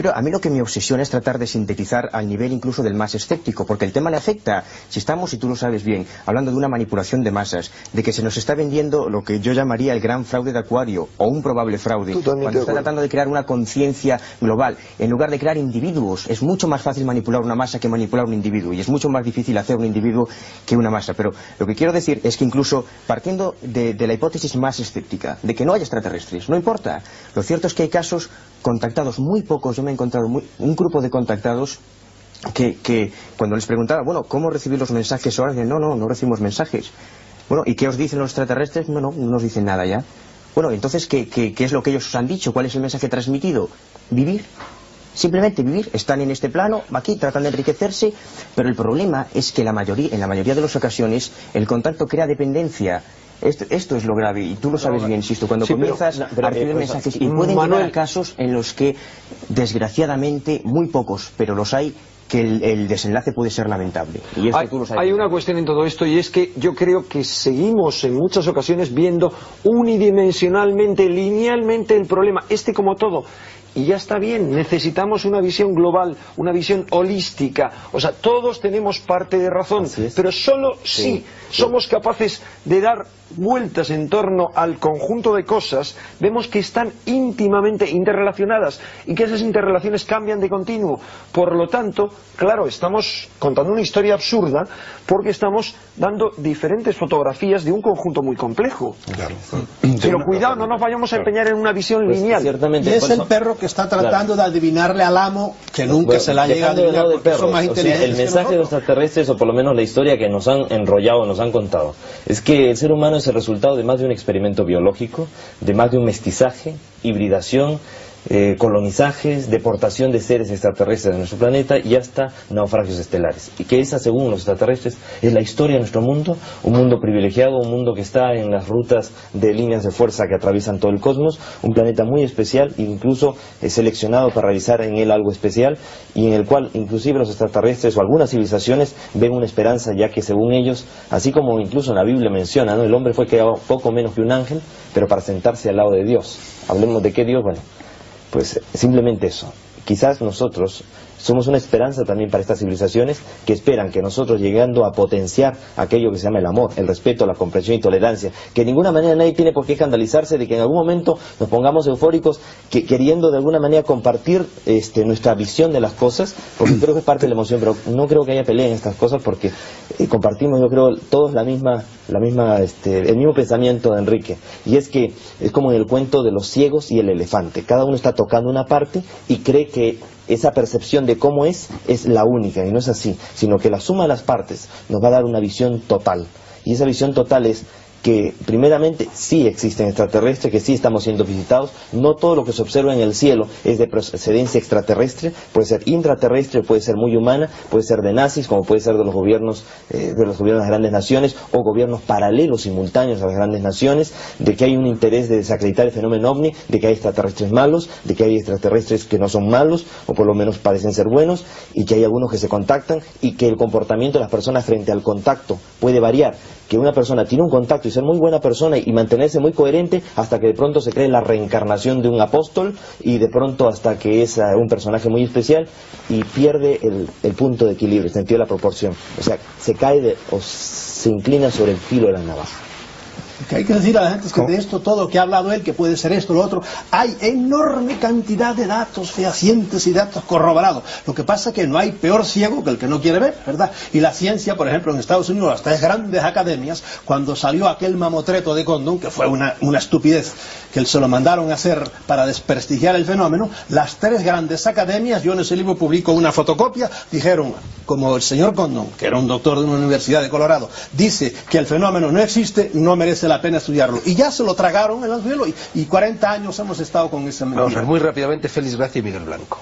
[SPEAKER 6] creo, a mí lo que me obsesiona es tratar de sintetizar al nivel incluso del más escéptico, porque el tema le afecta. Si estamos, y tú lo sabes bien, hablando de una manipulación de masas, de que se nos está vendiendo lo que yo llamaría el gran fraude de Acuario, o un probable fraude,
[SPEAKER 3] Totalmente
[SPEAKER 6] cuando está tratando de crear una conciencia global, en lugar de crear individuos, es mucho más fácil manipular una masa que manipular un individuo, y es mucho más difícil hacer un individuo que una masa. Pero lo que quiero decir es que incluso partiendo de, de la hipótesis más escéptica, de que no haya extraterrestres, no importa. Lo cierto es que hay casos contactados, muy pocos, yo me he encontrado muy, un grupo de contactados que, que cuando les preguntaba, bueno, ¿cómo recibir los mensajes ahora? Dicen, no, no, no recibimos mensajes. Bueno, ¿y qué os dicen los extraterrestres? No, no, no nos dicen nada ya. Bueno, entonces, ¿qué, qué, qué es lo que ellos os han dicho? ¿Cuál es el mensaje transmitido? Vivir. Simplemente vivir. Están en este plano, aquí, tratan de enriquecerse, pero el problema es que la mayoría, en la mayoría de las ocasiones el contacto crea dependencia. Esto, esto es lo grave, y tú lo sabes bien, insisto, cuando sí, comienzas pero, no, pero, a recibir eh, mensajes, y pueden Manuel... llegar a casos en los que, desgraciadamente, muy pocos, pero los hay, que el, el desenlace puede ser lamentable. Y esto
[SPEAKER 3] hay,
[SPEAKER 6] tú lo sabes
[SPEAKER 3] hay
[SPEAKER 6] bien.
[SPEAKER 3] una cuestión en todo esto, y es que yo creo que seguimos en muchas ocasiones viendo unidimensionalmente, linealmente el problema, este como todo. Y ya está bien, necesitamos una visión global, una visión holística. O sea, todos tenemos parte de razón, pero solo sí, si sí. somos capaces de dar vueltas en torno al conjunto de cosas, vemos que están íntimamente interrelacionadas y que esas interrelaciones cambian de continuo. Por lo tanto, claro, estamos contando una historia absurda porque estamos dando diferentes fotografías de un conjunto muy complejo. Claro. Pero cuidado, no nos vayamos a empeñar en una visión pues, lineal.
[SPEAKER 7] Y es el perro que está tratando claro. de adivinarle al amo que nunca bueno, se la llega a adivinar porque
[SPEAKER 8] perros,
[SPEAKER 7] son más inteligentes.
[SPEAKER 8] O sea, el mensaje de los extraterrestres, o por lo menos la historia que nos han enrollado, nos han contado, es que el ser humano es el resultado de más de un experimento biológico, de más de un mestizaje, hibridación, eh, colonizajes, deportación de seres extraterrestres de nuestro planeta y hasta naufragios estelares. Y que esa, según los extraterrestres, es la historia de nuestro mundo, un mundo privilegiado, un mundo que está en las rutas de líneas de fuerza que atraviesan todo el cosmos, un planeta muy especial, incluso eh, seleccionado para realizar en él algo especial, y en el cual inclusive los extraterrestres o algunas civilizaciones ven una esperanza, ya que según ellos, así como incluso en la Biblia menciona, ¿no? El hombre fue creado poco menos que un ángel, pero para sentarse al lado de Dios. Hablemos de qué Dios, bueno, pues simplemente eso. Quizás nosotros somos una esperanza también para estas civilizaciones que esperan que nosotros, llegando a potenciar aquello que se llama el amor, el respeto, la comprensión y tolerancia, que de ninguna manera nadie tiene por qué escandalizarse de que en algún momento nos pongamos eufóricos, que, queriendo de alguna manera compartir este, nuestra visión de las cosas, porque creo que es parte de la emoción, pero no creo que haya pelea en estas cosas, porque eh, compartimos, yo creo, todos la misma, la misma, este, el mismo pensamiento de Enrique, y es que es como en el cuento de los ciegos y el elefante. Cada uno está tocando una parte y cree que esa percepción de cómo es, es la única, y no es así, sino que la suma de las partes nos va a dar una visión total, y esa visión total es que primeramente sí existen extraterrestres, que sí estamos siendo visitados. No todo lo que se observa en el cielo es de procedencia extraterrestre, puede ser intraterrestre, puede ser muy humana, puede ser de nazis, como puede ser de los gobiernos eh, de los gobiernos de las grandes naciones, o gobiernos paralelos, simultáneos a las grandes naciones, de que hay un interés de desacreditar el fenómeno ovni, de que hay extraterrestres malos, de que hay extraterrestres que no son malos, o por lo menos parecen ser buenos, y que hay algunos que se contactan, y que el comportamiento de las personas frente al contacto puede variar, que una persona tiene un contacto y ser muy buena persona y mantenerse muy coherente hasta que de pronto se cree la reencarnación de un apóstol, y de pronto hasta que es uh, un personaje muy especial y pierde el, el punto de equilibrio, el sentido de la proporción, o sea, se cae de, o se inclina sobre el filo de la navaja.
[SPEAKER 7] Lo que hay que decir a la gente es que de esto todo que ha hablado él, que puede ser esto, lo otro, hay enorme cantidad de datos fehacientes y datos corroborados. Lo que pasa es que no hay peor ciego que el que no quiere ver, ¿verdad? Y la ciencia, por ejemplo, en Estados Unidos, las tres grandes academias, cuando salió aquel mamotreto de Condon, que fue una, una estupidez, que se lo mandaron a hacer para desprestigiar el fenómeno, las tres grandes academias, yo en ese libro publico una fotocopia, dijeron, como el señor Condon, que era un doctor de una universidad de Colorado, dice que el fenómeno no existe, no merece la pena estudiarlo. Y ya se lo tragaron en el anzuelo, y, y cuarenta años hemos estado con ese mensaje.
[SPEAKER 1] Vamos a ver, muy rápidamente, Félix Gracia y Miguel Blanco.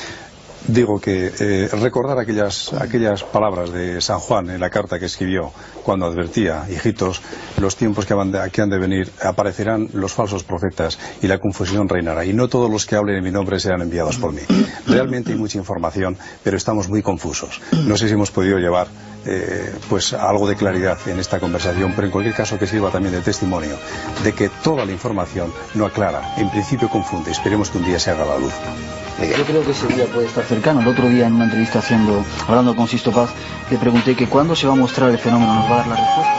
[SPEAKER 2] Digo que eh, recordar aquellas, aquellas palabras de San Juan en la carta que escribió cuando advertía, hijitos, los tiempos que han, de, que han de venir, aparecerán los falsos profetas y la confusión reinará, y no todos los que hablen en mi nombre serán enviados por mí. Realmente hay mucha información, pero estamos muy confusos. No sé si hemos podido llevar eh, pues algo de claridad en esta conversación, pero en cualquier caso que sirva también de testimonio de que toda la información no aclara, en principio confunde. Esperemos que un día se haga la luz.
[SPEAKER 5] Yo creo que ese día puede estar cercano. El otro día en una entrevista haciendo, hablando con Sisto Paz, le pregunté que cuándo se va a mostrar el fenómeno, nos va a dar la respuesta.